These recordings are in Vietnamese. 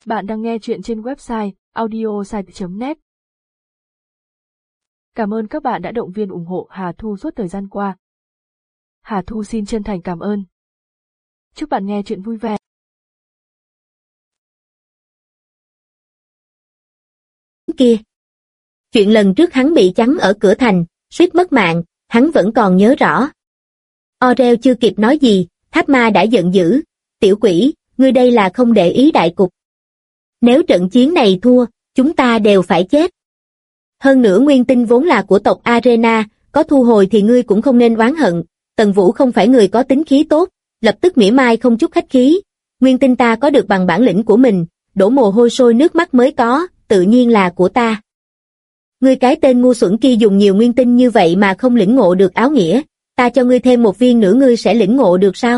Bạn đang nghe chuyện trên website audiosite.net. Cảm ơn các bạn đã động viên ủng hộ Hà Thu suốt thời gian qua. Hà Thu xin chân thành cảm ơn. Chúc bạn nghe chuyện vui vẻ. Kia. Chuyện lần trước hắn bị chắn ở cửa thành, suýt mất mạng, hắn vẫn còn nhớ rõ. Orel chưa kịp nói gì, Tháp Ma đã giận dữ. Tiểu quỷ, ngươi đây là không để ý đại cục. Nếu trận chiến này thua, chúng ta đều phải chết. Hơn nữa nguyên tinh vốn là của tộc Arena, có thu hồi thì ngươi cũng không nên oán hận. Tần Vũ không phải người có tính khí tốt, lập tức mỉa mai không chút khách khí. Nguyên tinh ta có được bằng bản lĩnh của mình, đổ mồ hôi sôi nước mắt mới có, tự nhiên là của ta. Ngươi cái tên ngu xuẩn kia dùng nhiều nguyên tinh như vậy mà không lĩnh ngộ được áo nghĩa, ta cho ngươi thêm một viên nữa ngươi sẽ lĩnh ngộ được sao?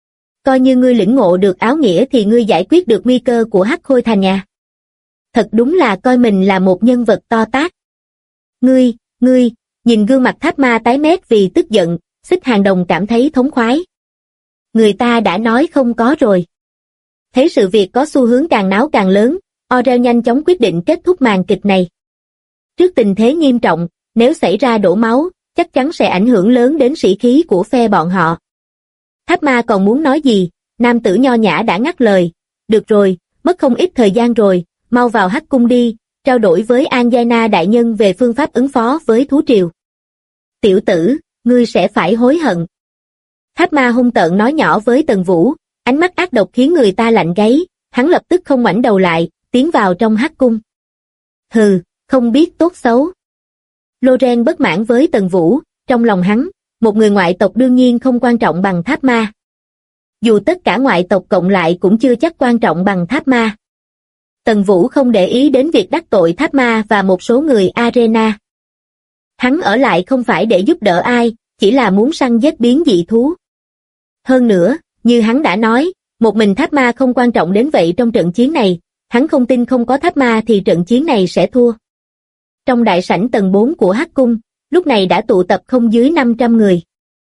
Coi như ngươi lĩnh ngộ được áo nghĩa thì ngươi giải quyết được nguy cơ của Hắc Khôi Thành à? Thật đúng là coi mình là một nhân vật to tát. Ngươi, nhìn gương mặt Tháp Ma tái mét vì tức giận, Xích Hàng Đồng cảm thấy thống khoái. Người ta đã nói không có rồi. Thấy sự việc có xu hướng càng náo càng lớn, Orel nhanh chóng quyết định kết thúc màn kịch này. Trước tình thế nghiêm trọng, nếu xảy ra đổ máu, chắc chắn sẽ ảnh hưởng lớn đến sĩ khí của phe bọn họ. Tháp Ma còn muốn nói gì, nam tử nho nhã đã ngắt lời. Được rồi, mất không ít thời gian rồi, mau vào Hắc Cung đi, trao đổi với Anjaina đại nhân về phương pháp ứng phó với thú triều. Tiểu tử, ngươi sẽ phải hối hận. Tháp Ma hung tợn nói nhỏ với Tần Vũ, ánh mắt ác độc khiến người ta lạnh gáy, hắn lập tức không ngoảnh đầu lại, tiến vào trong Hắc Cung. Hừ, không biết tốt xấu. Loren bất mãn với Tần Vũ, trong lòng hắn, một người ngoại tộc đương nhiên không quan trọng bằng Tháp Ma. Dù tất cả ngoại tộc cộng lại cũng chưa chắc quan trọng bằng Tháp Ma. Tần Vũ không để ý đến việc đắc tội Tháp Ma và một số người Arena. Hắn ở lại không phải để giúp đỡ ai, chỉ là muốn săn giết biến dị thú. Hơn nữa, như hắn đã nói, một mình Tháp Ma không quan trọng đến vậy trong trận chiến này, hắn không tin không có Tháp Ma thì trận chiến này sẽ thua. Trong đại sảnh tầng 4 của Hắc Cung, lúc này đã tụ tập không dưới 500 người.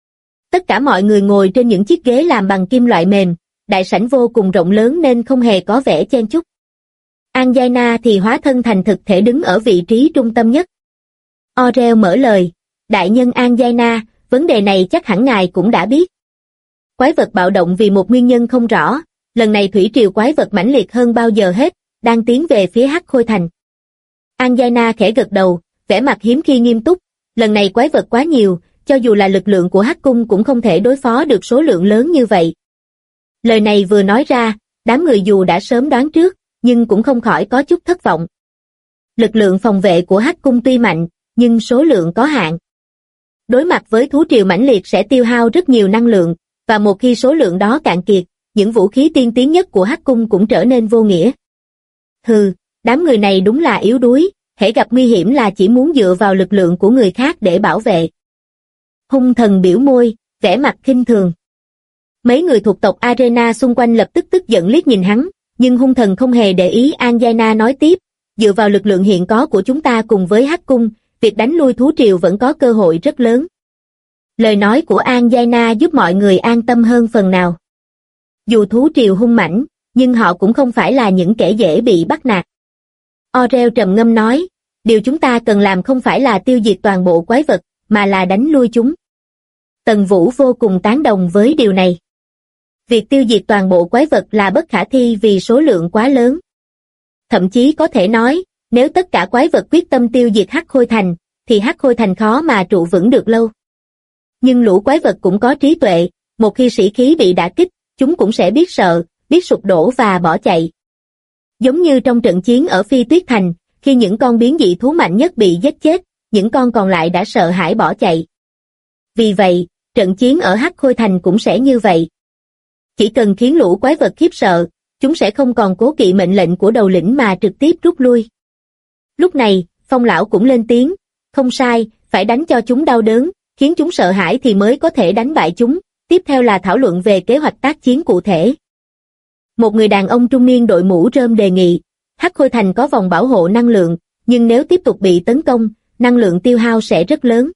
Tất cả mọi người ngồi trên những chiếc ghế làm bằng kim loại mềm, đại sảnh vô cùng rộng lớn nên không hề có vẻ chen chúc. Anjaina thì hóa thân thành thực thể đứng ở vị trí trung tâm nhất. Orel mở lời, đại nhân Anjaina, vấn đề này chắc hẳn ngài cũng đã biết. Quái vật bạo động vì một nguyên nhân không rõ, lần này thủy triều quái vật mãnh liệt hơn bao giờ hết, đang tiến về phía Hắc Khôi Thành. Anjaina khẽ gật đầu, vẻ mặt hiếm khi nghiêm túc, lần này quái vật quá nhiều, cho dù là lực lượng của Hắc Cung cũng không thể đối phó được số lượng lớn như vậy. Lời này vừa nói ra, đám người dù đã sớm đoán trước, nhưng cũng không khỏi có chút thất vọng. Lực lượng phòng vệ của Hắc Cung tuy mạnh, nhưng số lượng có hạn. Đối mặt với thú triều mãnh liệt sẽ tiêu hao rất nhiều năng lượng, và một khi số lượng đó cạn kiệt, những vũ khí tiên tiến nhất của Hắc Cung cũng trở nên vô nghĩa. Hừ, đám người này đúng là yếu đuối, hễ gặp nguy hiểm là chỉ muốn dựa vào lực lượng của người khác để bảo vệ. Hung Thần biểu môi, vẻ mặt khinh thường. Mấy người thuộc tộc Arena xung quanh lập tức tức giận liếc nhìn hắn, nhưng Hung Thần không hề để ý. Anjaina nói tiếp, dựa vào lực lượng hiện có của chúng ta cùng với Hắc Cung, việc đánh lui thú triều vẫn có cơ hội rất lớn. Lời nói của Anjaina giúp mọi người an tâm hơn phần nào. Dù thú triều hung mãnh, nhưng họ cũng không phải là những kẻ dễ bị bắt nạt. Orel trầm ngâm nói, điều chúng ta cần làm không phải là tiêu diệt toàn bộ quái vật, mà là đánh lui chúng. Tần Vũ vô cùng tán đồng với điều này. Việc tiêu diệt toàn bộ quái vật là bất khả thi vì số lượng quá lớn. Thậm chí có thể nói, nếu tất cả quái vật quyết tâm tiêu diệt Hắc Khôi Thành, thì Hắc Khôi Thành khó mà trụ vững được lâu. Nhưng lũ quái vật cũng có trí tuệ, một khi sĩ khí bị đả kích, chúng cũng sẽ biết sợ, biết sụp đổ và bỏ chạy. Giống như trong trận chiến ở Phi Tuyết Thành, khi những con biến dị thú mạnh nhất bị giết chết, những con còn lại đã sợ hãi bỏ chạy. Vì vậy, trận chiến ở Hắc Khôi Thành cũng sẽ như vậy. Chỉ cần khiến lũ quái vật khiếp sợ, chúng sẽ không còn cố kỵ mệnh lệnh của đầu lĩnh mà trực tiếp rút lui. Lúc này, Phong lão cũng lên tiếng, không sai, phải đánh cho chúng đau đớn, khiến chúng sợ hãi thì mới có thể đánh bại chúng, tiếp theo là thảo luận về kế hoạch tác chiến cụ thể. Một người đàn ông trung niên đội mũ rơm đề nghị, Hắc Khôi Thành có vòng bảo hộ năng lượng, nhưng nếu tiếp tục bị tấn công, năng lượng tiêu hao sẽ rất lớn.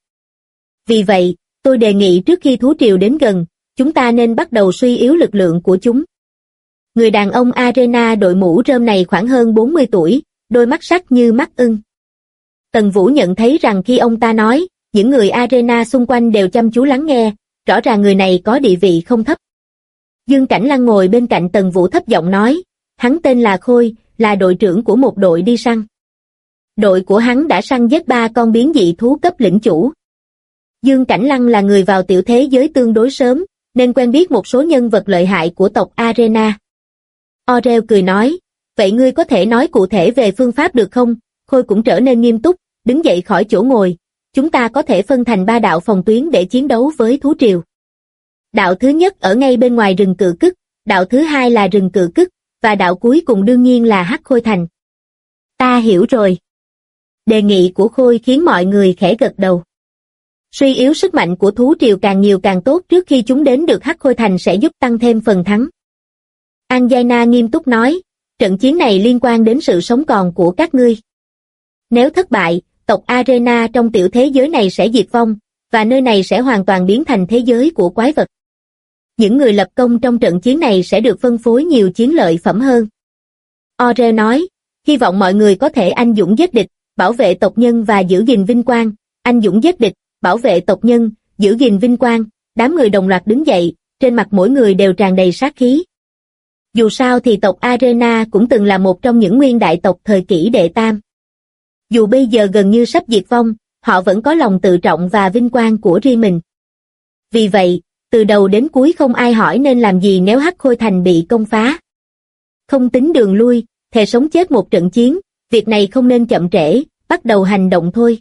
Vì vậy, tôi đề nghị trước khi thú triều đến gần, chúng ta nên bắt đầu suy yếu lực lượng của chúng. Người đàn ông Arena đội mũ rơm này khoảng hơn 40 tuổi, đôi mắt sắc như mắt ưng. Tần Vũ nhận thấy rằng khi ông ta nói, những người Arena xung quanh đều chăm chú lắng nghe, rõ ràng người này có địa vị không thấp. Dương Cảnh Lăng ngồi bên cạnh Tần Vũ thấp giọng nói, hắn tên là Khôi, là đội trưởng của một đội đi săn. Đội của hắn đã săn giết 3 con biến dị thú cấp lĩnh chủ. Dương Cảnh Lăng là người vào tiểu thế giới tương đối sớm, nên quen biết một số nhân vật lợi hại của tộc Arena. Orel cười nói, vậy ngươi có thể nói cụ thể về phương pháp được không? Khôi cũng trở nên nghiêm túc, đứng dậy khỏi chỗ ngồi. Chúng ta có thể phân thành 3 đạo phòng tuyến để chiến đấu với thú triều. Đạo thứ nhất ở ngay bên ngoài rừng Cự Cức, đạo thứ hai là rừng Cự Cức, và đạo cuối cùng đương nhiên là Hắc Khôi Thành. Ta hiểu rồi. Đề nghị của Khôi khiến mọi người khẽ gật đầu. Suy yếu sức mạnh của thú triều càng nhiều càng tốt, trước khi chúng đến được Hắc Khôi Thành sẽ giúp tăng thêm phần thắng. Anjaina nghiêm túc nói, trận chiến này liên quan đến sự sống còn của các ngươi. Nếu thất bại, tộc Arena trong tiểu thế giới này sẽ diệt vong, và nơi này sẽ hoàn toàn biến thành thế giới của quái vật. Những người lập công trong trận chiến này sẽ được phân phối nhiều chiến lợi phẩm hơn. Orel nói, hy vọng mọi người có thể anh dũng giết địch, bảo vệ tộc nhân và giữ gìn vinh quang. Anh dũng giết địch, bảo vệ tộc nhân, giữ gìn vinh quang. Đám người đồng loạt đứng dậy, trên mặt mỗi người đều tràn đầy sát khí. Dù sao thì tộc Arena cũng từng là một trong những nguyên đại tộc thời kỷ Đệ Tam. Dù bây giờ gần như sắp diệt vong, họ vẫn có lòng tự trọng và vinh quang của riêng mình. Vì vậy, từ đầu đến cuối không ai hỏi nên làm gì nếu Hắc Khôi Thành bị công phá. Không tính đường lui, thề sống chết một trận chiến, việc này không nên chậm trễ, bắt đầu hành động thôi.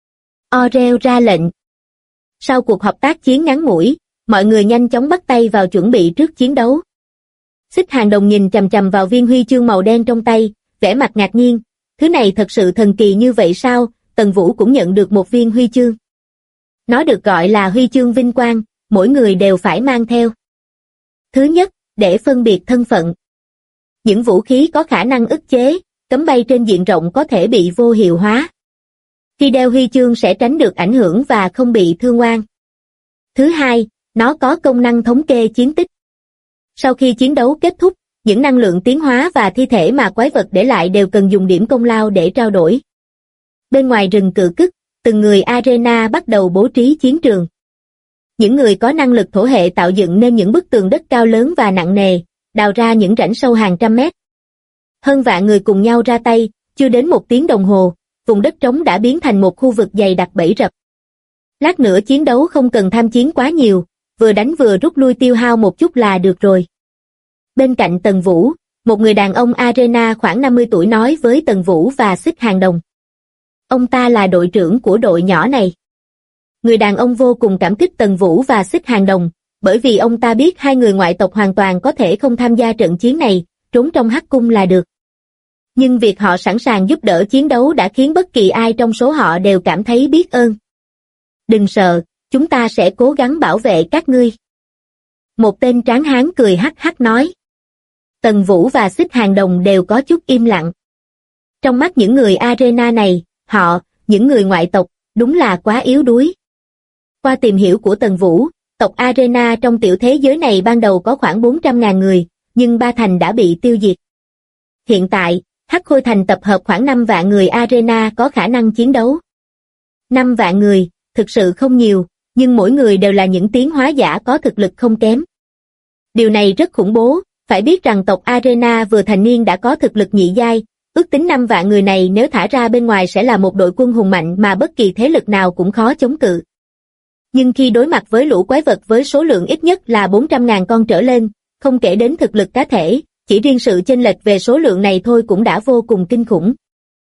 Orel ra lệnh. Sau cuộc họp tác chiến ngắn ngủi, mọi người nhanh chóng bắt tay vào chuẩn bị trước chiến đấu. Xích Hàng Đồng nhìn chằm chằm vào viên huy chương màu đen trong tay, vẻ mặt ngạc nhiên. Thứ này thật sự thần kỳ như vậy sao? Tần Vũ cũng nhận được một viên huy chương. Nó được gọi là huy chương vinh quang, mỗi người đều phải mang theo. Thứ nhất, để phân biệt thân phận. Những vũ khí có khả năng ức chế, cấm bay trên diện rộng có thể bị vô hiệu hóa. Khi đeo huy chương sẽ tránh được ảnh hưởng và không bị thương oan. Thứ hai, nó có công năng thống kê chiến tích. Sau khi chiến đấu kết thúc, những năng lượng tiến hóa và thi thể mà quái vật để lại đều cần dùng điểm công lao để trao đổi. Bên ngoài rừng Cự Cức, từng người Arena bắt đầu bố trí chiến trường. Những người có năng lực thổ hệ tạo dựng nên những bức tường đất cao lớn và nặng nề, đào ra những rãnh sâu hàng trăm mét. Hơn vạn người cùng nhau ra tay, chưa đến 1 tiếng đồng hồ, vùng đất trống đã biến thành một khu vực dày đặc bẫy rập. Lát nữa chiến đấu không cần tham chiến quá nhiều, vừa đánh vừa rút lui tiêu hao một chút là được rồi. Bên cạnh Tần Vũ, một người đàn ông Arena khoảng 50 tuổi nói với Tần Vũ và Xích Hàng Đồng. Ông ta là đội trưởng của đội nhỏ này. Người đàn ông vô cùng cảm kích Tần Vũ và Xích Hàng Đồng, bởi vì ông ta biết hai người ngoại tộc hoàn toàn có thể không tham gia trận chiến này, trốn trong hắc cung là được. Nhưng việc họ sẵn sàng giúp đỡ chiến đấu đã khiến bất kỳ ai trong số họ đều cảm thấy biết ơn. Đừng sợ, chúng ta sẽ cố gắng bảo vệ các ngươi. Một tên tráng hán cười hắc hắc nói. Tần Vũ và Xích Hàng Đồng đều có chút im lặng. Trong mắt những người Arena này, họ, những người ngoại tộc, đúng là quá yếu đuối. Qua tìm hiểu của Tần Vũ, tộc Arena trong tiểu thế giới này ban đầu có khoảng 400.000 người, nhưng Ba Thành đã bị tiêu diệt. Hiện tại, Hắc Khôi Thành tập hợp khoảng 5 vạn người Arena có khả năng chiến đấu. 5 vạn người, thực sự không nhiều, nhưng mỗi người đều là những tiến hóa giả có thực lực không kém. Điều này rất khủng bố, phải biết rằng tộc Arena vừa thành niên đã có thực lực nhị giai, ước tính 5 vạn người này nếu thả ra bên ngoài sẽ là một đội quân hùng mạnh mà bất kỳ thế lực nào cũng khó chống cự. Nhưng khi đối mặt với lũ quái vật với số lượng ít nhất là 400.000 con trở lên, không kể đến thực lực cá thể, chỉ riêng sự chênh lệch về số lượng này thôi cũng đã vô cùng kinh khủng.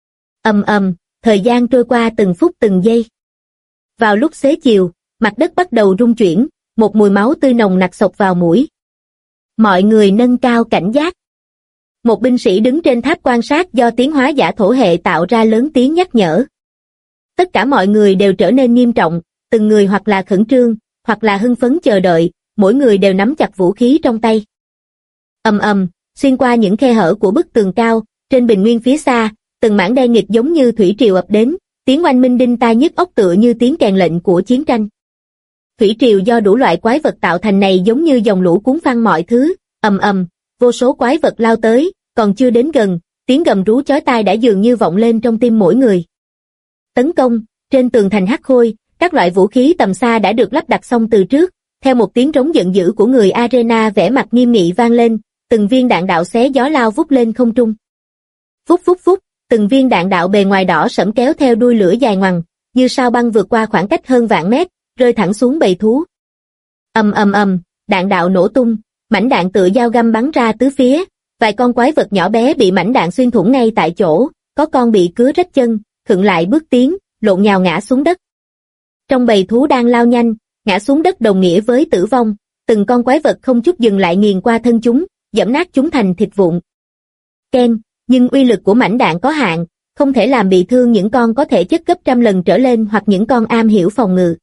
Thời gian trôi qua từng phút từng giây. Vào lúc xế chiều, mặt đất bắt đầu rung chuyển, một mùi máu tươi nồng nặc xộc vào mũi. Mọi người nâng cao cảnh giác. Một binh sĩ đứng trên tháp quan sát do tiến hóa giả thổ hệ tạo ra lớn tiếng nhắc nhở. Tất cả mọi người đều trở nên nghiêm trọng, từng người hoặc là khẩn trương, hoặc là hưng phấn chờ đợi, mỗi người đều nắm chặt vũ khí trong tay. Xuyên qua những khe hở của bức tường cao, trên bình nguyên phía xa, từng mảng đen nghịt giống như thủy triều ập đến, tiếng oanh minh đinh tai nhức óc tựa như tiếng kèn lệnh của chiến tranh. Thủy triều do đủ loại quái vật tạo thành này giống như dòng lũ cuốn phăng mọi thứ, vô số quái vật lao tới, còn chưa đến gần, tiếng gầm rú chói tai đã dường như vọng lên trong tim mỗi người. Tấn công, trên tường thành hắc khôi, các loại vũ khí tầm xa đã được lắp đặt xong từ trước, theo một tiếng trống giận dữ của người Arena vẻ mặt nghiêm nghị vang lên, từng viên đạn đạo xé gió lao vút lên không trung. Phút phút phút, từng viên đạn đạo bề ngoài đỏ sẫm kéo theo đuôi lửa dài ngoằng, như sao băng vượt qua khoảng cách hơn vạn mét, rơi thẳng xuống bầy thú. Ầm ầm ầm, đạn đạo nổ tung, mảnh đạn tựa dao găm bắn ra tứ phía, vài con quái vật nhỏ bé bị mảnh đạn xuyên thủng ngay tại chỗ, có con bị cứa rách chân, khựng lại bước tiến, lộn nhào ngã xuống đất. Trong bầy thú đang lao nhanh, ngã xuống đất đồng nghĩa với tử vong, từng con quái vật không chút dừng lại nghiền qua thân chúng, giẫm nát chúng thành thịt vụn. Ken, nhưng uy lực của mảnh đạn có hạn, không thể làm bị thương những con có thể chất gấp trăm lần trở lên hoặc những con am hiểu phòng ngự.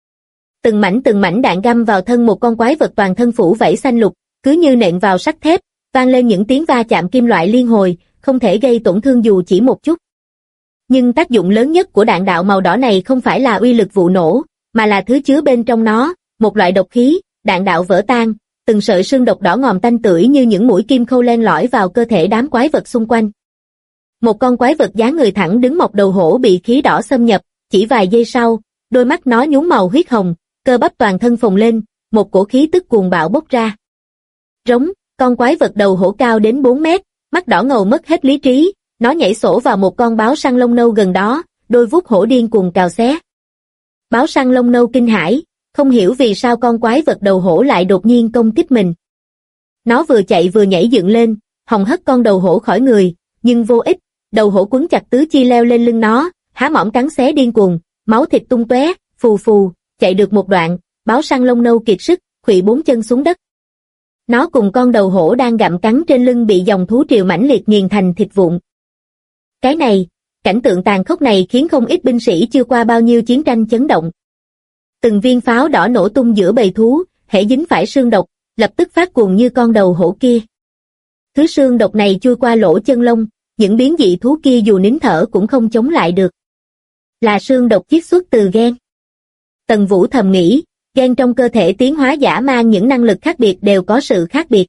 Từng mảnh đạn găm vào thân một con quái vật toàn thân phủ vảy xanh lục, cứ như nện vào sắt thép, vang lên những tiếng va chạm kim loại liên hồi, không thể gây tổn thương dù chỉ một chút. Nhưng tác dụng lớn nhất của đạn đạo màu đỏ này không phải là uy lực vụ nổ, mà là thứ chứa bên trong nó, một loại độc khí. Đạn đạo vỡ tan, từng sợi xương độc đỏ ngòm tanh tưởi như những mũi kim khâu len lỏi vào cơ thể đám quái vật xung quanh. Một con quái vật dáng người thẳng đứng mọc đầu hổ bị khí đỏ xâm nhập, chỉ vài giây sau, đôi mắt nó nhuốm màu huyết hồng, cơ bắp toàn thân phồng lên, một cổ khí tức cuồng bạo bốc ra. Rống, con quái vật đầu hổ cao đến 4 mét, mắt đỏ ngầu mất hết lý trí, nó nhảy sổ vào một con báo săn lông nâu gần đó, đôi vuốt hổ điên cuồng cào xé. Báo săn lông nâu kinh hãi, không hiểu vì sao con quái vật đầu hổ lại đột nhiên công kích mình. Nó vừa chạy vừa nhảy dựng lên, hòng hất con đầu hổ khỏi người, nhưng vô ích, đầu hổ quấn chặt tứ chi leo lên lưng nó, há mỏm cắn xé điên cuồng, máu thịt tung tóe, phù phù, chạy được một đoạn, báo săn lông nâu kiệt sức, khuỵu 4 chân xuống đất. Nó cùng con đầu hổ đang gặm cắn trên lưng bị dòng thú triều mãnh liệt nghiền thành thịt vụn. Cảnh tượng tàn khốc này khiến không ít binh sĩ chưa qua bao nhiêu chiến tranh chấn động. Từng viên pháo đỏ nổ tung giữa bầy thú, hễ dính phải xương độc, lập tức phát cuồng như con đầu hổ kia. Thứ xương độc này chui qua lỗ chân lông, những biến dị thú kia dù nín thở cũng không chống lại được. Là xương độc chiết xuất từ gen. Tần Vũ thầm nghĩ, gen trong cơ thể tiến hóa giả mang những năng lực khác biệt đều có sự khác biệt.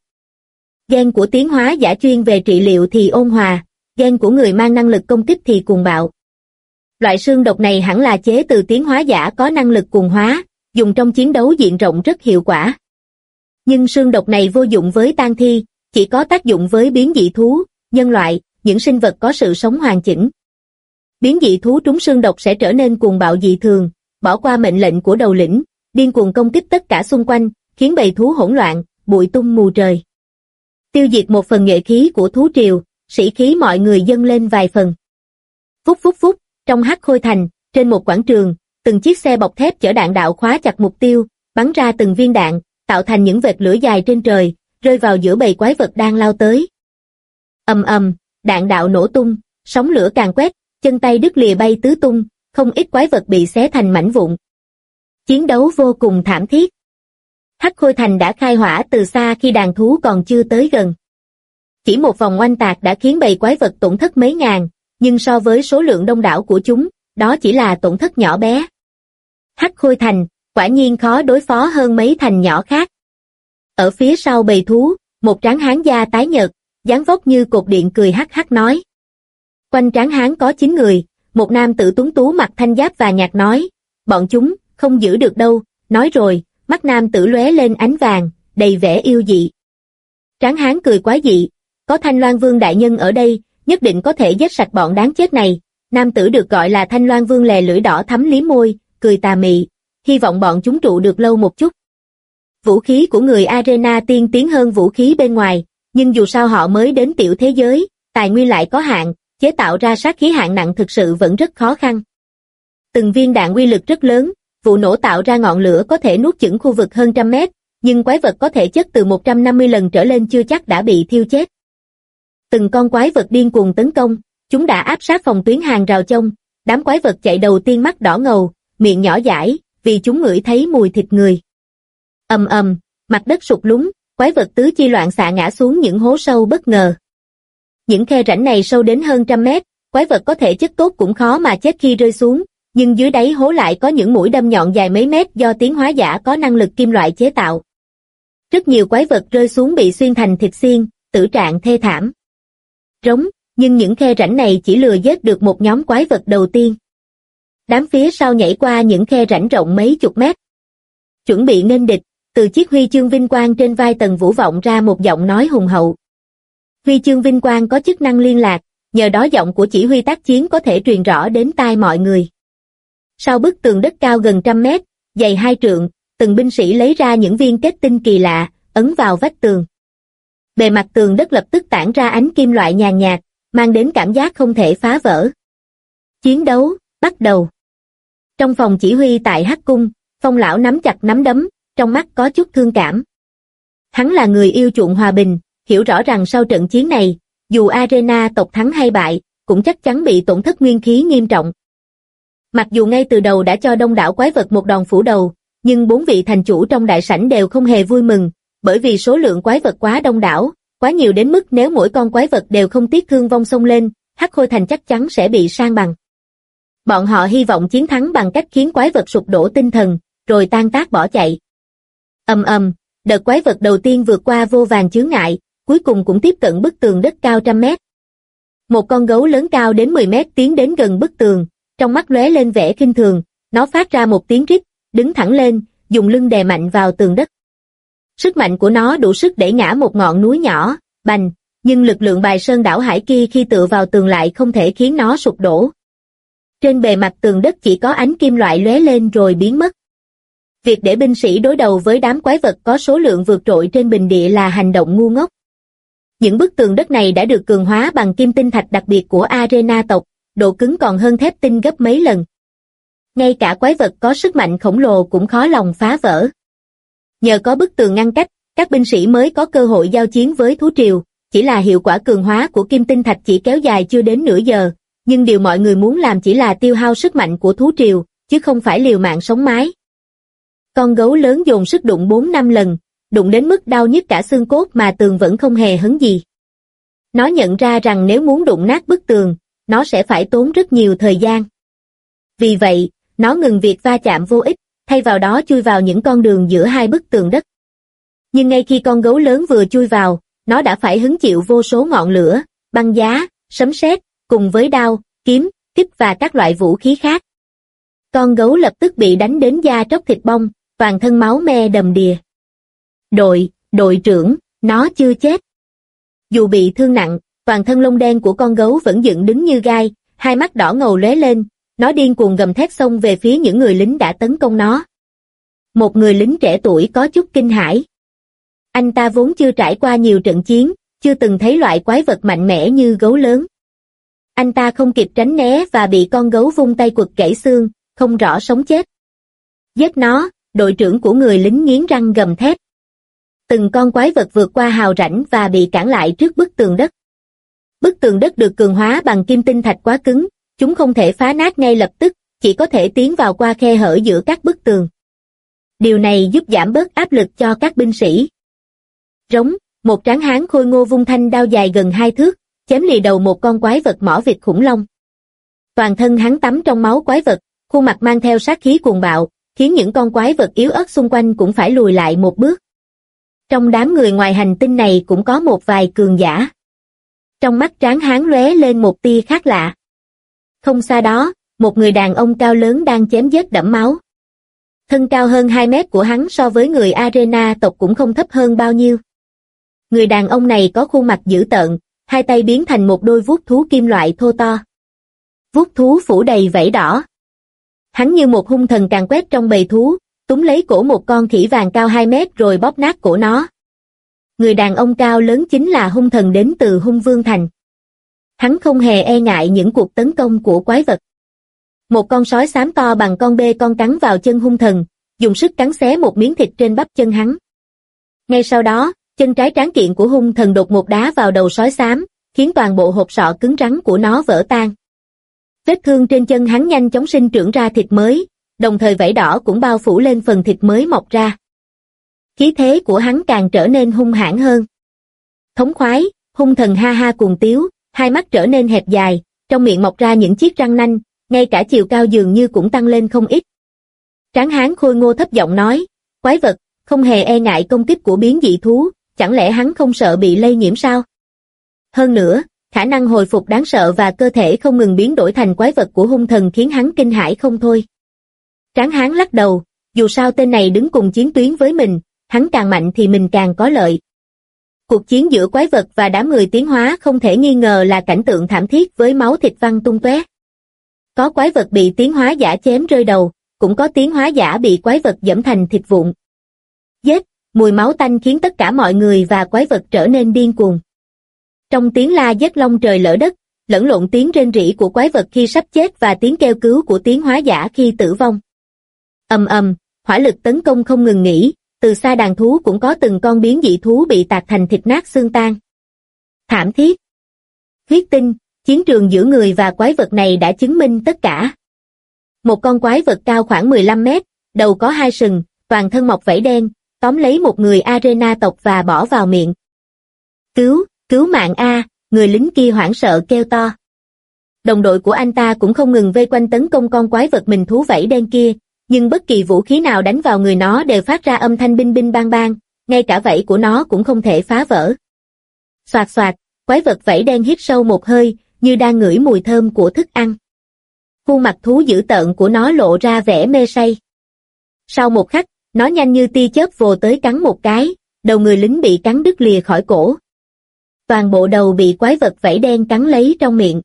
Gen của tiến hóa giả chuyên về trị liệu thì ôn hòa, gen của người mang năng lực công kích thì cuồng bạo. Loại xương độc này hẳn là chế từ tiến hóa giả có năng lực cuồng hóa, dùng trong chiến đấu diện rộng rất hiệu quả. Nhưng xương độc này vô dụng với tang thi, chỉ có tác dụng với biến dị thú, nhân loại, những sinh vật có sự sống hoàn chỉnh. Biến dị thú trúng xương độc sẽ trở nên cuồng bạo dị thường, bỏ qua mệnh lệnh của đầu lĩnh, điên cuồng công kích tất cả xung quanh, khiến bầy thú hỗn loạn, bụi tung mù trời. Tiêu diệt một phần nhuệ khí của thú triều, sĩ khí mọi người dâng lên vài phần. Phút phút phút, trong hắc khôi thành, trên một quảng trường, từng chiếc xe bọc thép chở đạn đạo khóa chặt mục tiêu, bắn ra từng viên đạn, tạo thành những vệt lửa dài trên trời, rơi vào giữa bầy quái vật đang lao tới. Ầm ầm, đạn đạo nổ tung, sóng lửa càn quét, chân tay đứt lìa bay tứ tung, không ít quái vật bị xé thành mảnh vụn. Chiến đấu vô cùng thảm thiết. Hắc khôi thành đã khai hỏa từ xa khi đàn thú còn chưa tới gần. Chỉ một vòng oanh tạc đã khiến bầy quái vật tổn thất mấy ngàn, nhưng so với số lượng đông đảo của chúng, đó chỉ là tổn thất nhỏ bé. Hắc khôi thành, quả nhiên khó đối phó hơn mấy thành nhỏ khác. Ở phía sau bầy thú, một tráng hán da tái nhợt, dáng vóc như cột điện cười hắc hắc nói. Quanh tráng hán có 9 người, một nam tử tuấn tú mặc thanh giáp và nhạt nói, bọn chúng, không giữ được đâu, nói rồi, mắt nam tử lóe lên ánh vàng, đầy vẻ yêu dị. Tráng hán cười quá dị, có Thanh Loan Vương đại nhân ở đây, nhất định có thể giết sạch bọn đáng chết này. Nam tử được gọi là Thanh Loan Vương lè lưỡi đỏ thắm liếm môi, cười tà mị, hy vọng bọn chúng trụ được lâu một chút. Vũ khí của người Arena tiên tiến hơn vũ khí bên ngoài, nhưng dù sao họ mới đến tiểu thế giới, tài nguyên lại có hạn, chế tạo ra sát khí hạng nặng thực sự vẫn rất khó khăn. Từng viên đạn uy lực rất lớn, vụ nổ tạo ra ngọn lửa có thể nuốt chửng khu vực hơn 100 mét, nhưng quái vật có thể chất từ 150 lần trở lên chưa chắc đã bị thiêu chết. Từng con quái vật điên cuồng tấn công, chúng đã áp sát phòng tuyến hàng rào chông, đám quái vật chạy đầu tiên mắt đỏ ngầu, miệng nhỏ dãi, vì chúng ngửi thấy mùi thịt người. Ầm ầm, mặt đất sụt lún, quái vật tứ chi loạn xạ ngã xuống những hố sâu bất ngờ. Những khe rãnh này sâu đến hơn 100 mét, quái vật có thể chất tốt cũng khó mà chết khi rơi xuống, nhưng dưới đáy hố lại có những mũi đâm nhọn dài mấy mét do tiến hóa giả có năng lực kim loại chế tạo. Rất nhiều quái vật rơi xuống bị xuyên thành thịt xiên, tử trạng thê thảm. Rống, nhưng những khe rãnh này chỉ lừa giết được một nhóm quái vật đầu tiên. Đám phía sau nhảy qua những khe rãnh rộng mấy chục mét. Chuẩn bị nghênh địch, từ chiếc huy chương vinh quang trên vai Tần Vũ vọng ra một giọng nói hùng hậu. Huy chương vinh quang có chức năng liên lạc, nhờ đó giọng của chỉ huy tác chiến có thể truyền rõ đến tai mọi người. Sau bức tường đất cao gần 100 mét, dày 2 trượng, từng binh sĩ lấy ra những viên kết tinh kỳ lạ, ấn vào vách tường. Bề mặt tường đất lập tức tản ra ánh kim loại nhàn nhạt, mang đến cảm giác không thể phá vỡ. Chiến đấu, bắt đầu. Trong phòng chỉ huy tại Hắc Cung, Phong lão nắm chặt nắm đấm, trong mắt có chút thương cảm. Hắn là người yêu chuộng hòa bình, hiểu rõ rằng sau trận chiến này, dù Arena tộc thắng hay bại, cũng chắc chắn bị tổn thất nguyên khí nghiêm trọng. Mặc dù ngay từ đầu đã cho đông đảo quái vật một đòn phủ đầu, nhưng 4 vị thành chủ trong đại sảnh đều không hề vui mừng, bởi vì số lượng quái vật quá đông đảo, quá nhiều đến mức nếu mỗi con quái vật đều không tiếc thương vong xông lên, Hắc Khôi Thành chắc chắn sẽ bị san bằng. Bọn họ hy vọng chiến thắng bằng cách khiến quái vật sụp đổ tinh thần, rồi tan tác bỏ chạy. Ầm ầm, đợt quái vật đầu tiên vượt qua vô vàn chướng ngại, cuối cùng cũng tiếp cận bức tường đất cao 100 mét. Một con gấu lớn cao đến 10 mét tiến đến gần bức tường, trong mắt lóe lên vẻ khinh thường, nó phát ra một tiếng rít, đứng thẳng lên, dùng lưng đè mạnh vào tường đất. Sức mạnh của nó đủ sức đẩy ngã một ngọn núi nhỏ, bành, nhưng lực lượng bài sơn đảo hải kia khi tựa vào tường lại không thể khiến nó sụp đổ. Trên bề mặt tường đất chỉ có ánh kim loại lóe lên rồi biến mất. Việc để binh sĩ đối đầu với đám quái vật có số lượng vượt trội trên bình địa là hành động ngu ngốc. Những bức tường đất này đã được cường hóa bằng kim tinh thạch đặc biệt của Arena tộc, độ cứng còn hơn thép tinh gấp mấy lần. Ngay cả quái vật có sức mạnh khổng lồ cũng khó lòng phá vỡ. Nhờ có bức tường ngăn cách, các binh sĩ mới có cơ hội giao chiến với thú triều, chỉ là hiệu quả cường hóa của kim tinh thạch chỉ kéo dài chưa đến nửa giờ, nhưng điều mọi người muốn làm chỉ là tiêu hao sức mạnh của thú triều, chứ không phải liều mạng sống mái. Con gấu lớn dồn sức đụng 4-5 lần, đụng đến mức đau nhức cả xương cốt mà tường vẫn không hề hấn gì. Nó nhận ra rằng nếu muốn đụng nát bức tường, nó sẽ phải tốn rất nhiều thời gian. Vì vậy, nó ngừng việc va chạm vô ích, thay vào đó chui vào những con đường giữa hai bức tường đất. Nhưng ngay khi con gấu lớn vừa chui vào, nó đã phải hứng chịu vô số ngọn lửa, băng giá, sấm sét, cùng với đao, kiếm, kích và các loại vũ khí khác. Con gấu lập tức bị đánh đến da tróc thịt bong, toàn thân máu me đầm đìa. Đội trưởng, nó chưa chết. Dù bị thương nặng, toàn thân lông đen của con gấu vẫn dựng đứng như gai, hai mắt đỏ ngầu lóe lên, nó điên cuồng gầm thét xông về phía những người lính đã tấn công nó. Một người lính trẻ tuổi có chút kinh hãi. Anh ta vốn chưa trải qua nhiều trận chiến, chưa từng thấy loại quái vật mạnh mẽ như gấu lớn. Anh ta không kịp tránh né và bị con gấu vung tay quật gãy xương, không rõ sống chết. Giết nó, đội trưởng của người lính nghiến răng gầm thét. Từng con quái vật vượt qua hào rãnh và bị cản lại trước bức tường đất. Bức tường đất được cường hóa bằng kim tinh thạch quá cứng, chúng không thể phá nát ngay lập tức, chỉ có thể tiến vào qua khe hở giữa các bức tường. Điều này giúp giảm bớt áp lực cho các binh sĩ. Rống, một tráng hán khôi ngô vung thanh đao dài gần 2 thước, chém lìa đầu một con quái vật mỏ vịt khủng long. Toàn thân hắn tắm trong máu quái vật, khuôn mặt mang theo sát khí cuồng bạo, khiến những con quái vật yếu ớt xung quanh cũng phải lùi lại một bước. Trong đám người ngoài hành tinh này cũng có một vài cường giả. Trong mắt tráng hán lóe lên một tia khác lạ. Không xa đó, một người đàn ông cao lớn đang chém giết đẫm máu. Thân cao hơn 2 mét của hắn so với người Arena tộc cũng không thấp hơn bao nhiêu. Người đàn ông này có khuôn mặt dữ tợn, hai tay biến thành một đôi vuốt thú kim loại thô to. Vuốt thú phủ đầy vảy đỏ. Hắn như một hung thần càn quét trong bầy thú, túm lấy cổ một con khỉ vàng cao 2 mét rồi bóp nát cổ nó. Người đàn ông cao lớn chính là hung thần đến từ Hung Vương Thành. Hắn không hề e ngại những cuộc tấn công của quái vật. Một con sói xám to bằng con bê con cắn vào chân hung thần, dùng sức cắn xé một miếng thịt trên bắp chân hắn. Ngay sau đó, chân trái tráng kiện của hung thần đột một đá vào đầu sói xám, khiến toàn bộ hộp sọ cứng rắn của nó vỡ tan. Vết thương trên chân hắn nhanh chóng sinh trưởng ra thịt mới, đồng thời vảy đỏ cũng bao phủ lên phần thịt mới mọc ra. Khí thế của hắn càng trở nên hung hãn hơn. Thống khoái, hung thần ha ha cuồng tiếu, hai mắt trở nên hẹp dài, trong miệng mọc ra những chiếc răng nanh, ngay cả chiều cao dường như cũng tăng lên không ít. Tráng hán khôi ngô thấp giọng nói, quái vật, không hề e ngại công kích của biến dị thú, chẳng lẽ hắn không sợ bị lây nhiễm sao? Hơn nữa, khả năng hồi phục đáng sợ và cơ thể không ngừng biến đổi thành quái vật của hung thần khiến hắn kinh hãi không thôi. Tráng hán lắc đầu, dù sao tên này đứng cùng chiến tuyến với mình, hắn càng mạnh thì mình càng có lợi. Cuộc chiến giữa quái vật và đám người tiến hóa không thể nghi ngờ là cảnh tượng thảm thiết với máu thịt văng tung tóe. Có quái vật bị tiến hóa giả chém rơi đầu, cũng có tiến hóa giả bị quái vật giẫm thành thịt vụn. Giết, mùi máu tanh khiến tất cả mọi người và quái vật trở nên điên cuồng. Trong tiếng la giết long trời lở đất, lẫn lộn tiếng rên rỉ của quái vật khi sắp chết và tiếng kêu cứu của tiến hóa giả khi tử vong. Ầm ầm, hỏa lực tấn công không ngừng nghỉ, từ xa đàn thú cũng có từng con biến dị thú bị tạc thành thịt nát xương tan. Thảm thiết. Huyết tinh, chiến trường giữa người và quái vật này đã chứng minh tất cả. Một con quái vật cao khoảng 15 mét, đầu có 2 sừng, toàn thân mọc vảy đen, tóm lấy một người Arena tộc và bỏ vào miệng. Cứu mạng a, người lính kia hoảng sợ kêu to. Đồng đội của anh ta cũng không ngừng vây quanh tấn công con quái vật mình thú vảy đen kia, nhưng bất kỳ vũ khí nào đánh vào người nó đều phát ra âm thanh binh binh bang bang, ngay cả vảy của nó cũng không thể phá vỡ. Xoạt xoạt, quái vật vảy đen hít sâu một hơi, như đang ngửi mùi thơm của thức ăn. Khuôn mặt thú dữ tợn của nó lộ ra vẻ mê say. Sau một khắc, nó nhanh như tia chớp vồ tới cắn một cái, đầu người lính bị cắn đứt lìa khỏi cổ. Toàn bộ đầu bị quái vật vảy đen cắn lấy trong miệng.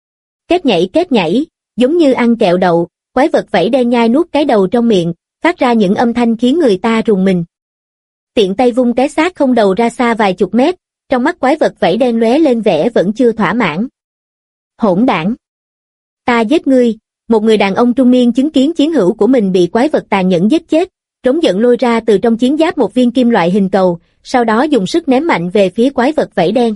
Kết nhảy, giống như ăn kẹo đậu, quái vật vảy đen nhai nuốt cái đầu trong miệng, phát ra những âm thanh khiến người ta rùng mình. Tiện tay vung cái xác không đầu ra xa vài chục mét, trong mắt quái vật vảy đen lóe lên vẻ vẫn chưa thỏa mãn. Hỗn đản! Ta giết ngươi! Một người đàn ông trung niên chứng kiến chiến hữu của mình bị quái vật tàn nhẫn giết chết, trống giận lôi ra từ trong chiến giáp một viên kim loại hình cầu, sau đó dùng sức ném mạnh về phía quái vật vảy đen.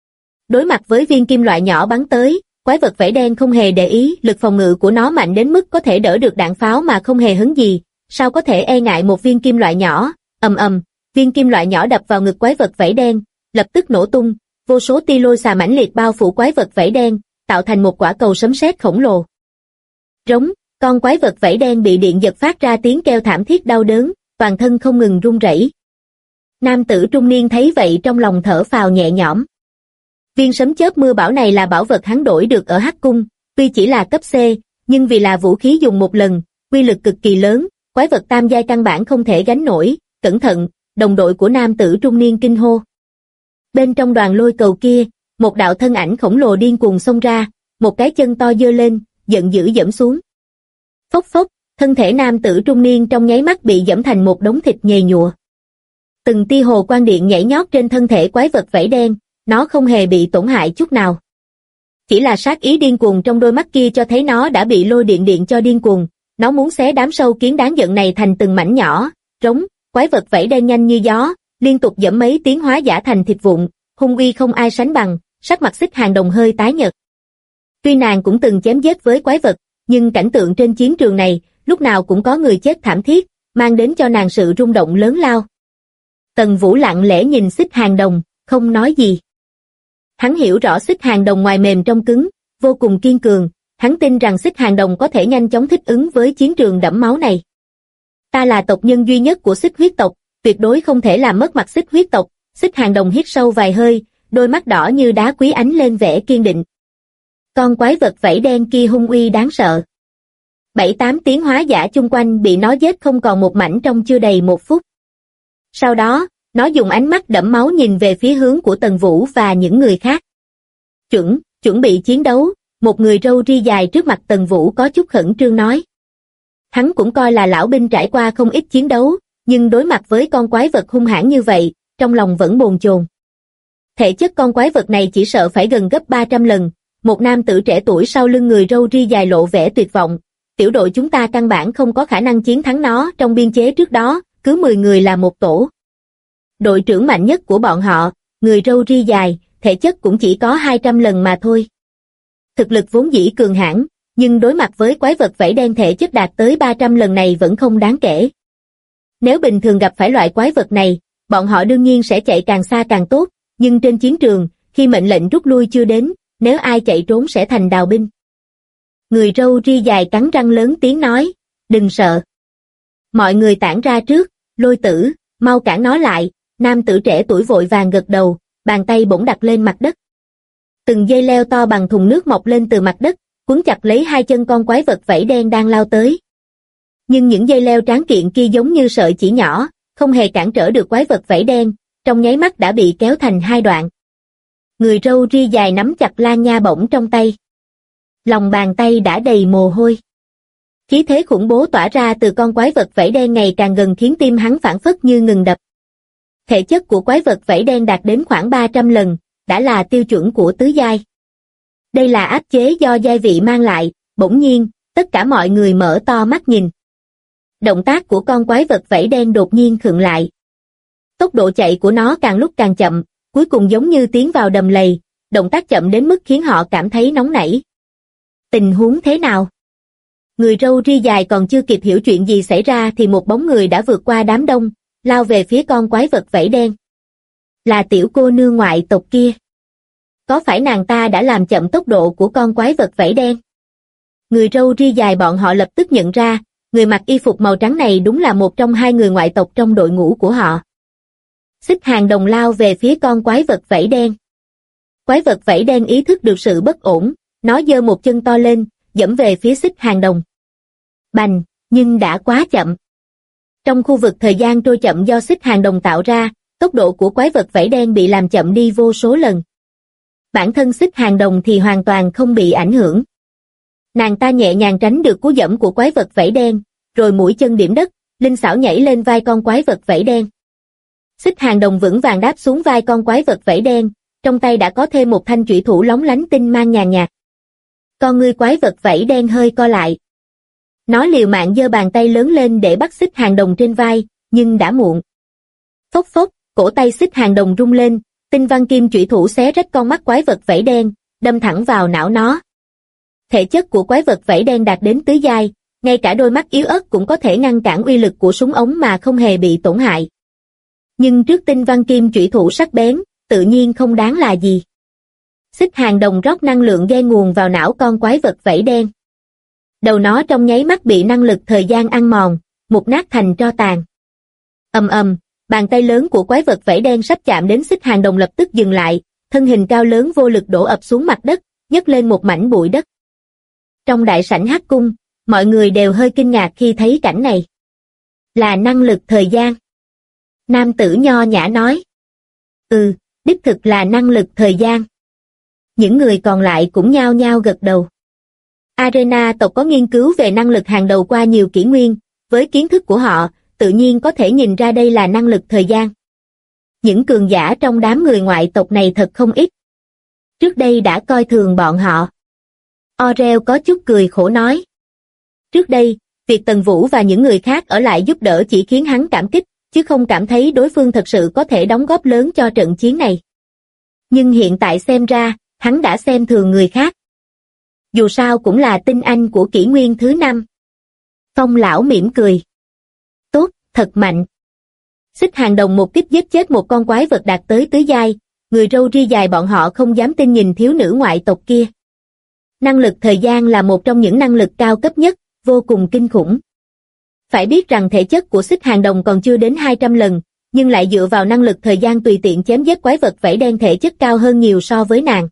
Đối mặt với viên kim loại nhỏ bắn tới, quái vật vảy đen không hề để ý, lực phòng ngự của nó mạnh đến mức có thể đỡ được đạn pháo mà không hề hấn gì, sao có thể e ngại một viên kim loại nhỏ. Ầm ầm, viên kim loại nhỏ đập vào ngực quái vật vảy đen, lập tức nổ tung, vô số tia lôi xà mãnh liệt bao phủ quái vật vảy đen, tạo thành một quả cầu sấm sét khổng lồ. Rống, con quái vật vảy đen bị điện giật phát ra tiếng kêu thảm thiết đau đớn, toàn thân không ngừng run rẩy. Nam tử trung niên thấy vậy trong lòng thở phào nhẹ nhõm. Viên sấm chớp mưa bão này là bảo vật hắn đổi được ở Hắc Cung, tuy chỉ là cấp C, nhưng vì là vũ khí dùng một lần, uy lực cực kỳ lớn, quái vật tam giai căn bản không thể gánh nổi. Cẩn thận, đồng đội của nam tử trung niên kinh hô. Bên trong đoàn lôi cầu kia, một đạo thân ảnh khổng lồ điên cuồng xông ra, một cái chân to giơ lên, giận dữ giẫm xuống. Phốc phốc, thân thể nam tử trung niên trong nháy mắt bị giẫm thành một đống thịt nhầy nhụa. Từng tia hồ quang điện nhảy nhót trên thân thể quái vật vảy đen, nó không hề bị tổn hại chút nào. Chỉ là sát ý điên cuồng trong đôi mắt kia cho thấy nó đã bị lôi điện cho điên cuồng, nó muốn xé đám sâu kiến đáng giận này thành từng mảnh nhỏ. Rống, quái vật vảy đen nhanh như gió, liên tục giẫm mấy tiến hóa giả thành thịt vụn, hung uy không ai sánh bằng, sắc mặt Xích Hàng Đồng hơi tái nhợt. Tuy nàng cũng từng chém giết với quái vật, nhưng cảnh tượng trên chiến trường này, lúc nào cũng có người chết thảm thiết, mang đến cho nàng sự rung động lớn lao. Tần Vũ lặng lẽ nhìn Xích Hàng Đồng, không nói gì. Hắn hiểu rõ Xích Hàng Đồng ngoài mềm trong cứng, vô cùng kiên cường, hắn tin rằng Xích Hàng Đồng có thể nhanh chóng thích ứng với chiến trường đẫm máu này. Ta là tộc nhân duy nhất của Xích huyết tộc, tuyệt đối không thể làm mất mặt Xích huyết tộc. Xích Hàng Đồng hít sâu vài hơi, đôi mắt đỏ như đá quý ánh lên vẻ kiên định. Con quái vật vảy đen kia hung uy đáng sợ. 7-8 tiến hóa giả chung quanh bị nó giết không còn một mảnh trong chưa đầy 1 phút. Sau đó, nó dùng ánh mắt đẫm máu nhìn về phía hướng của Tần Vũ và những người khác. Chuẩn bị chiến đấu, một người râu ria dài trước mặt Tần Vũ có chút khẩn trương nói. Hắn cũng coi là lão binh trải qua không ít chiến đấu, nhưng đối mặt với con quái vật hung hãn như vậy, trong lòng vẫn bồn chồn. Thể chất con quái vật này chỉ sợ phải gần gấp 300 lần, một nam tử trẻ tuổi sau lưng người râu ria dài lộ vẻ tuyệt vọng. Tiểu đội chúng ta căn bản không có khả năng chiến thắng nó, trong biên chế trước đó, cứ 10 người là một tổ. Đội trưởng mạnh nhất của bọn họ, người râu ria dài, thể chất cũng chỉ có 200 lần mà thôi. Thực lực vốn dĩ cường hãn, nhưng đối mặt với quái vật vảy đen thể chất đạt tới 300 lần này vẫn không đáng kể. Nếu bình thường gặp phải loại quái vật này, bọn họ đương nhiên sẽ chạy càng xa càng tốt, nhưng trên chiến trường, khi mệnh lệnh rút lui chưa đến, nếu ai chạy trốn sẽ thành đào binh. Người râu ria dài cắn răng lớn tiếng nói, đừng sợ. Mọi người tản ra trước, Lôi Tử, mau cản nó lại, nam tử trẻ tuổi vội vàng gật đầu, bàn tay bỗng đặt lên mặt đất. Từng dây leo to bằng thùng nước mọc lên từ mặt đất, quấn chặt lấy hai chân con quái vật vảy đen đang lao tới. Nhưng những dây leo tráng kiện kia giống như sợi chỉ nhỏ, không hề cản trở được quái vật vảy đen, trong nháy mắt đã bị kéo thành hai đoạn. Người râu ria dài nắm chặt lan nha bổng trong tay. Lòng bàn tay đã đầy mồ hôi. Khí thế khủng bố tỏa ra từ con quái vật vảy đen ngày càng gần khiến tim hắn phảng phất như ngừng đập. Thể chất của quái vật vảy đen đạt đến khoảng 300 lần, đã là tiêu chuẩn của tứ giai. Đây là áp chế do giai vị mang lại, bỗng nhiên, tất cả mọi người mở to mắt nhìn. Động tác của con quái vật vảy đen đột nhiên khựng lại. Tốc độ chạy của nó càng lúc càng chậm, cuối cùng giống như tiến vào đầm lầy, động tác chậm đến mức khiến họ cảm thấy nóng nảy. Tình huống thế nào? Người râu ria dài còn chưa kịp hiểu chuyện gì xảy ra thì một bóng người đã vượt qua đám đông, lao về phía con quái vật vảy đen. Là tiểu cô nương ngoại tộc kia. Có phải nàng ta đã làm chậm tốc độ của con quái vật vảy đen? Người râu ria dài bọn họ lập tức nhận ra, người mặc y phục màu trắng này đúng là một trong hai người ngoại tộc trong đội ngũ của họ. Xích Hàng Đồng lao về phía con quái vật vảy đen. Quái vật vảy đen ý thức được sự bất ổn, nó giơ một chân to lên, giẫm về phía Xích Hàng Đồng. Bành, nhưng đã quá chậm. Trong khu vực thời gian trôi chậm do Xích Hàng Đồng tạo ra, tốc độ của quái vật vảy đen bị làm chậm đi vô số lần. Bản thân Xích Hàng Đồng thì hoàn toàn không bị ảnh hưởng. Nàng ta nhẹ nhàng tránh được cú giẫm của quái vật vảy đen, rồi mũi chân điểm đất, linh xảo nhảy lên vai con quái vật vảy đen. Xích Hàng Đồng vững vàng đáp xuống vai con quái vật vảy đen, trong tay đã có thêm một thanh chủy thủ lóng lánh tinh mang nhàn nhạt. Con ngươi quái vật vảy đen hơi co lại. Nó liều mạng giơ bàn tay lớn lên để bắt Xích Hàng Đồng trên vai, nhưng đã muộn. Phốc phốc, cổ tay Xích Hàng Đồng rung lên, tinh văn kim chủy thủ xé rách con mắt quái vật vảy đen, đâm thẳng vào não nó. Thể chất của quái vật vảy đen đạt đến tứ giai, ngay cả đôi mắt yếu ớt cũng có thể ngăn cản uy lực của súng ống mà không hề bị tổn hại. Nhưng trước tinh văn kim chủy thủ sắc bén, tự nhiên không đáng là gì. Xích Hàng Đồng rót năng lượng ghe nguồn vào não con quái vật vảy đen. Đầu nó trong nháy mắt bị năng lực thời gian ăn mòn, mục nát thành tro tàn. Ầm ầm, bàn tay lớn của quái vật vảy đen sắp chạm đến Xích Hàng Đồng lập tức dừng lại, thân hình cao lớn vô lực đổ ập xuống mặt đất, nhấc lên một mảnh bụi đất. Trong đại sảnh Hắc Cung, mọi người đều hơi kinh ngạc khi thấy cảnh này. Là năng lực thời gian. Nam tử nho nhã nói. Đích thực là năng lực thời gian. Những người còn lại cũng nhao nhao gật đầu. Arena tộc có nghiên cứu về năng lực hàng đầu qua nhiều kỷ nguyên, với kiến thức của họ, tự nhiên có thể nhìn ra đây là năng lực thời gian. Những cường giả trong đám người ngoại tộc này thật không ít. Trước đây đã coi thường bọn họ. Orel có chút cười khổ nói. Trước đây, việc Tần Vũ và những người khác ở lại giúp đỡ chỉ khiến hắn cảm kích, chứ không cảm thấy đối phương thật sự có thể đóng góp lớn cho trận chiến này. Nhưng hiện tại xem ra, hắn đã xem thường người khác. Dù sao cũng là tinh anh của kỷ nguyên thứ 5. Phong lão mỉm cười. Tốt, thật mạnh. Xích Hàng Đồng một kích giết chết một con quái vật đạt tới tứ giai, người râu ria dài bọn họ không dám tin nhìn thiếu nữ ngoại tộc kia. Năng lực thời gian là một trong những năng lực cao cấp nhất, vô cùng kinh khủng. Phải biết rằng thể chất của Xích Hàng Đồng còn chưa đến 200 lần, nhưng lại dựa vào năng lực thời gian tùy tiện chém giết quái vật vảy đen thể chất cao hơn nhiều so với nàng.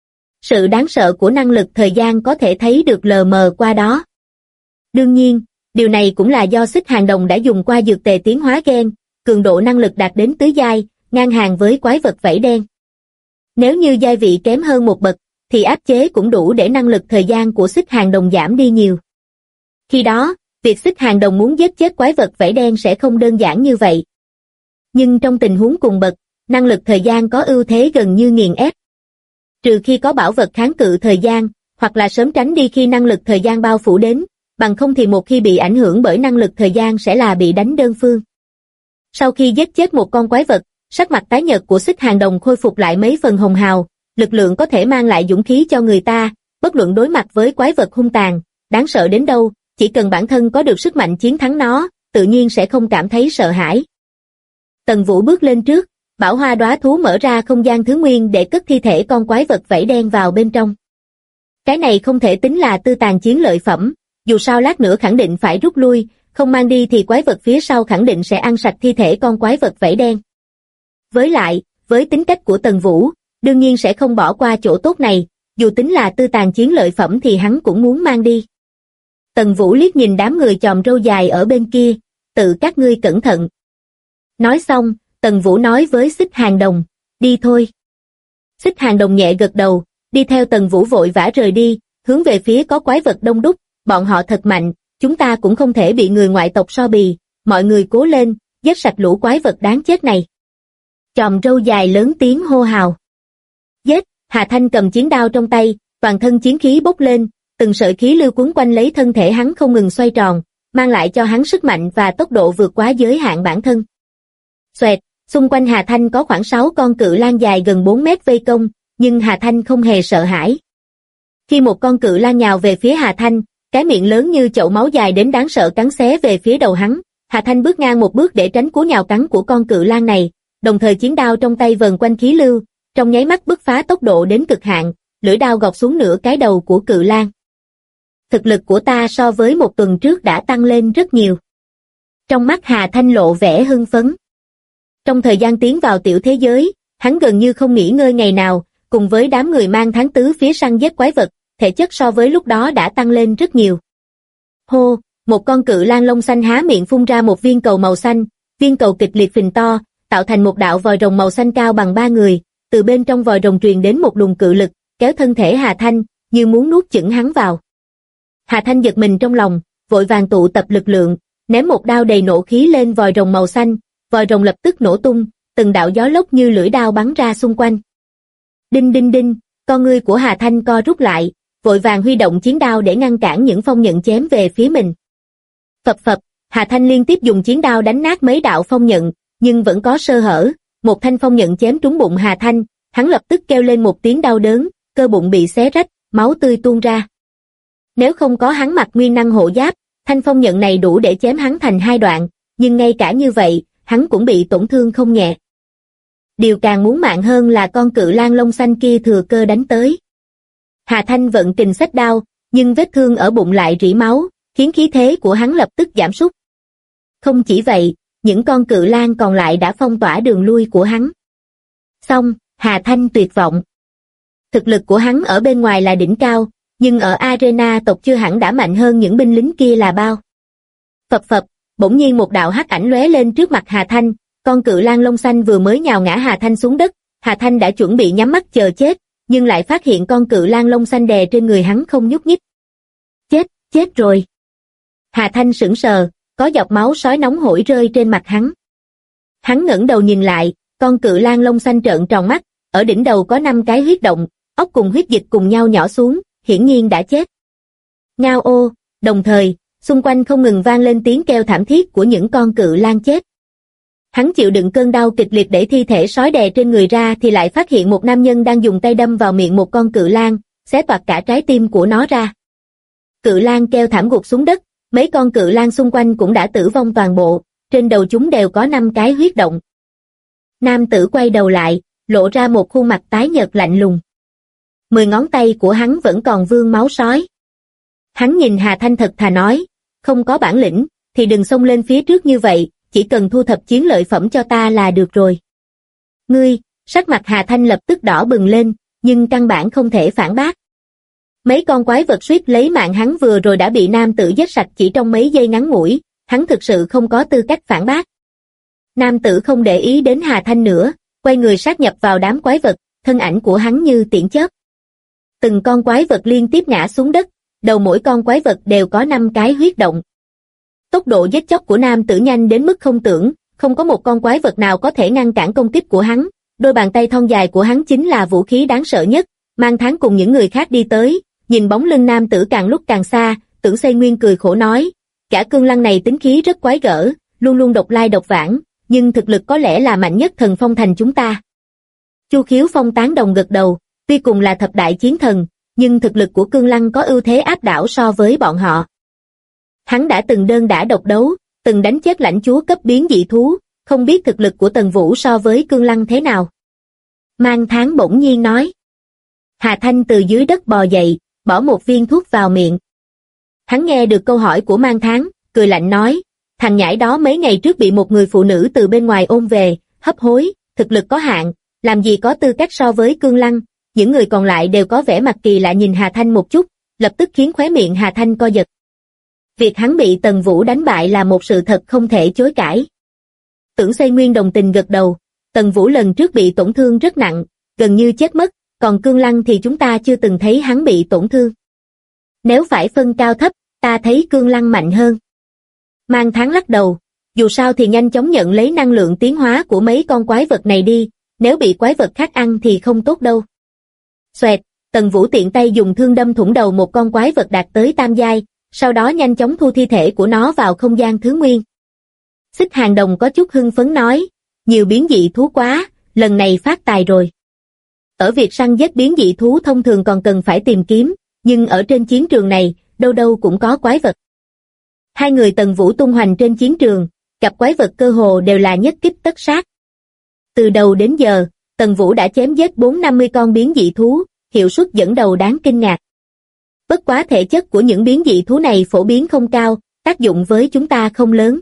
Sự đáng sợ của năng lực thời gian có thể thấy được lờ mờ qua đó. Đương nhiên, điều này cũng là do Xích Hàng Đồng đã dùng qua dược tề tiến hóa gen, cường độ năng lực đạt đến tứ giai, ngang hàng với quái vật vảy đen. Nếu như giai vị kém hơn một bậc, thì áp chế cũng đủ để năng lực thời gian của Xích Hàng Đồng giảm đi nhiều. Khi đó, việc Xích Hàng Đồng muốn giết chết quái vật vảy đen sẽ không đơn giản như vậy. Nhưng trong tình huống cùng bậc, năng lực thời gian có ưu thế gần như nghiền ép. Trừ khi có bảo vật kháng cự thời gian, hoặc là sớm tránh đi khi năng lực thời gian bao phủ đến, bằng không thì một khi bị ảnh hưởng bởi năng lực thời gian sẽ là bị đánh đơn phương. Sau khi giết chết một con quái vật, sắc mặt tái nhợt của Xích Hàng Đồng khôi phục lại mấy phần hồng hào, lực lượng có thể mang lại dũng khí cho người ta, bất luận đối mặt với quái vật hung tàn, đáng sợ đến đâu, chỉ cần bản thân có được sức mạnh chiến thắng nó, tự nhiên sẽ không cảm thấy sợ hãi. Tần Vũ bước lên trước, bảo hoa đóa thú mở ra không gian thứ nguyên để cất thi thể con quái vật vảy đen vào bên trong. Cái này không thể tính là tư tàn chiến lợi phẩm, dù sao lát nữa khẳng định phải rút lui, không mang đi thì quái vật phía sau khẳng định sẽ ăn sạch thi thể con quái vật vảy đen. Với lại, với tính cách của Tần Vũ, đương nhiên sẽ không bỏ qua chỗ tốt này, dù tính là tư tàn chiến lợi phẩm thì hắn cũng muốn mang đi. Tần Vũ liếc nhìn đám người chòm râu dài ở bên kia, tự các ngươi cẩn thận. Nói xong, Tần Vũ nói với Xích Hàng Đồng, đi thôi. Xích Hàng Đồng nhẹ gật đầu, đi theo Tần Vũ vội vã rời đi, hướng về phía có quái vật đông đúc, bọn họ thật mạnh, chúng ta cũng không thể bị người ngoại tộc so bì, mọi người cố lên, giết sạch lũ quái vật đáng chết này. Chòm râu dài lớn tiếng hô hào. Giết, Hà Thanh cầm chiến đao trong tay, toàn thân chiến khí bốc lên, từng sợi khí lưu cuốn quanh lấy thân thể hắn không ngừng xoay tròn, mang lại cho hắn sức mạnh và tốc độ vượt quá giới hạn bản thân. Xoẹt, xung quanh Hà Thanh có khoảng 6 con cự lang dài gần 4 mét vây công, nhưng Hà Thanh không hề sợ hãi. Khi một con cự lang nhào về phía Hà Thanh, cái miệng lớn như chậu máu dài đến đáng sợ cắn xé về phía đầu hắn, Hà Thanh bước ngang một bước để tránh cú nhào cắn của con cự lang này, đồng thời chiến đao trong tay vần quanh khí lưu, trong nháy mắt bứt phá tốc độ đến cực hạn, lưỡi đao gọt xuống nửa cái đầu của cự lang. Thực lực của ta so với một tuần trước đã tăng lên rất nhiều. Trong mắt Hà Thanh lộ vẻ hưng phấn. Trong thời gian tiến vào tiểu thế giới, hắn gần như không nghỉ ngơi ngày nào, cùng với đám người mang tháng tứ phía săn giết quái vật, thể chất so với lúc đó đã tăng lên rất nhiều. Hô, một con cự lang lông xanh há miệng phun ra một viên cầu màu xanh, viên cầu kịch liệt phình to, tạo thành một đạo vòi rồng màu xanh cao bằng 3 người, từ bên trong vòi rồng truyền đến một luồng cự lực, kéo thân thể Hà Thanh, như muốn nuốt chửng hắn vào. Hà Thanh giật mình trong lòng, vội vàng tụ tập lực lượng, ném một đao đầy nộ khí lên vòi rồng màu xanh, vòi rồng lập tức nổ tung, từng đạo gió lốc như lưỡi đao bắn ra xung quanh. Đinh đinh đinh, con ngươi của Hà Thanh co rút lại, vội vàng huy động chiến đao để ngăn cản những phong nhận chém về phía mình. Phập phập, Hà Thanh liên tiếp dùng chiến đao đánh nát mấy đạo phong nhận, nhưng vẫn có sơ hở, một thanh phong nhận chém trúng bụng Hà Thanh, hắn lập tức kêu lên một tiếng đau đớn, cơ bụng bị xé rách, máu tươi tuôn ra. Nếu không có hắn mặc nguyên năng hộ giáp, thanh phong nhận này đủ để chém hắn thành 2 đoạn, nhưng ngay cả như vậy, hắn cũng bị tổn thương không nhẹ. Điều càng muốn mạng hơn là con cự lang lông xanh kia thừa cơ đánh tới. Hà Thanh vận kình xách đao, nhưng vết thương ở bụng lại rỉ máu, khiến khí thế của hắn lập tức giảm sút. Không chỉ vậy, những con cự lang còn lại đã phong tỏa đường lui của hắn. Xong, Hà Thanh tuyệt vọng. Thực lực của hắn ở bên ngoài là đỉnh cao, nhưng ở arena tộc chưa hẳn đã mạnh hơn những binh lính kia là bao. Phập phập, bỗng nhiên một đạo hắc ảnh lóe lên trước mặt Hà Thanh, con cự lang lông xanh vừa mới nhào ngã Hà Thanh xuống đất, Hà Thanh đã chuẩn bị nhắm mắt chờ chết, nhưng lại phát hiện con cự lang lông xanh đè trên người hắn không nhúc nhích. Chết rồi. Hà Thanh sững sờ, có giọt máu sói nóng hổi rơi trên mặt hắn. Hắn ngẩng đầu nhìn lại, con cự lang lông xanh trợn tròn mắt, ở đỉnh đầu có 5 cái huyết động, óc cùng huyết dịch cùng nhau nhỏ xuống, hiển nhiên đã chết. Ngao ô, đồng thời, xung quanh không ngừng vang lên tiếng kêu thảm thiết của những con cự lang chết. Hắn chịu đựng cơn đau kịch liệt để thi thể sói đè trên người ra thì lại phát hiện một nam nhân đang dùng tay đâm vào miệng một con cự lang, xé toạc cả trái tim của nó ra. Cự lang kêu thảm gục xuống đất, mấy con cự lang xung quanh cũng đã tử vong toàn bộ, trên đầu chúng đều có 5 cái huyết động. Nam tử quay đầu lại, lộ ra một khuôn mặt tái nhợt lạnh lùng. 10 ngón tay của hắn vẫn còn vương máu sói. Hắn nhìn Hà Thanh thật thà nói, không có bản lĩnh, thì đừng xông lên phía trước như vậy, chỉ cần thu thập chiến lợi phẩm cho ta là được rồi. Ngươi, sắc mặt Hà Thanh lập tức đỏ bừng lên, nhưng căn bản không thể phản bác. Mấy con quái vật suýt lấy mạng hắn vừa rồi đã bị nam tử giết sạch chỉ trong mấy giây ngắn ngủi, hắn thực sự không có tư cách phản bác. Nam tử không để ý đến Hà Thanh nữa, quay người sát nhập vào đám quái vật, thân ảnh của hắn như tiễn chớp. Từng con quái vật liên tiếp ngã xuống đất, đầu mỗi con quái vật đều có 5 cái huyết động. Tốc độ giết chóc của nam tử nhanh đến mức không tưởng, không có một con quái vật nào có thể ngăn cản công kích của hắn, đôi bàn tay thon dài của hắn chính là vũ khí đáng sợ nhất. Mang Tháng cùng những người khác đi tới, nhìn bóng lưng nam tử càng lúc càng xa, Tưởng Xây Nguyên cười khổ nói, cả Cương Lăng này tính khí rất quái gở, luôn luôn độc lai độc vãng, nhưng thực lực có lẽ là mạnh nhất Thần Phong thành chúng ta. Chu Khiếu Phong tán đồng gật đầu, tuy cùng là thập đại chiến thần, nhưng thực lực của Cương Lăng có ưu thế áp đảo so với bọn họ. Hắn đã từng đơn đả độc đấu, từng đánh chết lãnh chúa cấp biến dị thú, không biết thực lực của Tần Vũ so với Cương Lăng thế nào. Mang Tháng bỗng nhiên nói. Hà Thanh từ dưới đất bò dậy, bỏ một viên thuốc vào miệng. Hắn nghe được câu hỏi của Mang Tháng, cười lạnh nói, thằng nhãi đó mấy ngày trước bị một người phụ nữ từ bên ngoài ôm về, hấp hối, thực lực có hạn, làm gì có tư cách so với Cương Lăng. Những người còn lại đều có vẻ mặt kỳ lạ nhìn Hà Thanh một chút, lập tức khiến khóe miệng Hà Thanh co giật. Việc hắn bị Tần Vũ đánh bại là một sự thật không thể chối cãi. Tưởng Xoay Nguyên đồng tình gật đầu, Tần Vũ lần trước bị tổn thương rất nặng, gần như chết mất, còn Cương Lăng thì chúng ta chưa từng thấy hắn bị tổn thương. Nếu phải phân cao thấp, ta thấy Cương Lăng mạnh hơn. Mang Tháng lắc đầu, dù sao thì nhanh chóng nhận lấy năng lượng tiến hóa của mấy con quái vật này đi, nếu bị quái vật khác ăn thì không tốt đâu. Xoẹt, Tần Vũ tiện tay dùng thương đâm thủng đầu một con quái vật đạt tới tam giai, sau đó nhanh chóng thu thi thể của nó vào không gian thứ nguyên. Xích Hàng Đồng có chút hưng phấn nói, nhiều biến dị thú quá, lần này phát tài rồi. Ở việc săn giết biến dị thú thông thường còn cần phải tìm kiếm, nhưng ở trên chiến trường này, đâu đâu cũng có quái vật. Hai người Tần Vũ tung hoành trên chiến trường, gặp quái vật cơ hồ đều là nhất kích tất sát. Từ đầu đến giờ, Tần Vũ đã chém giết 450 con biến dị thú, hiệu suất dẫn đầu đáng kinh ngạc. Bất quá thể chất của những biến dị thú này phổ biến không cao, tác dụng với chúng ta không lớn.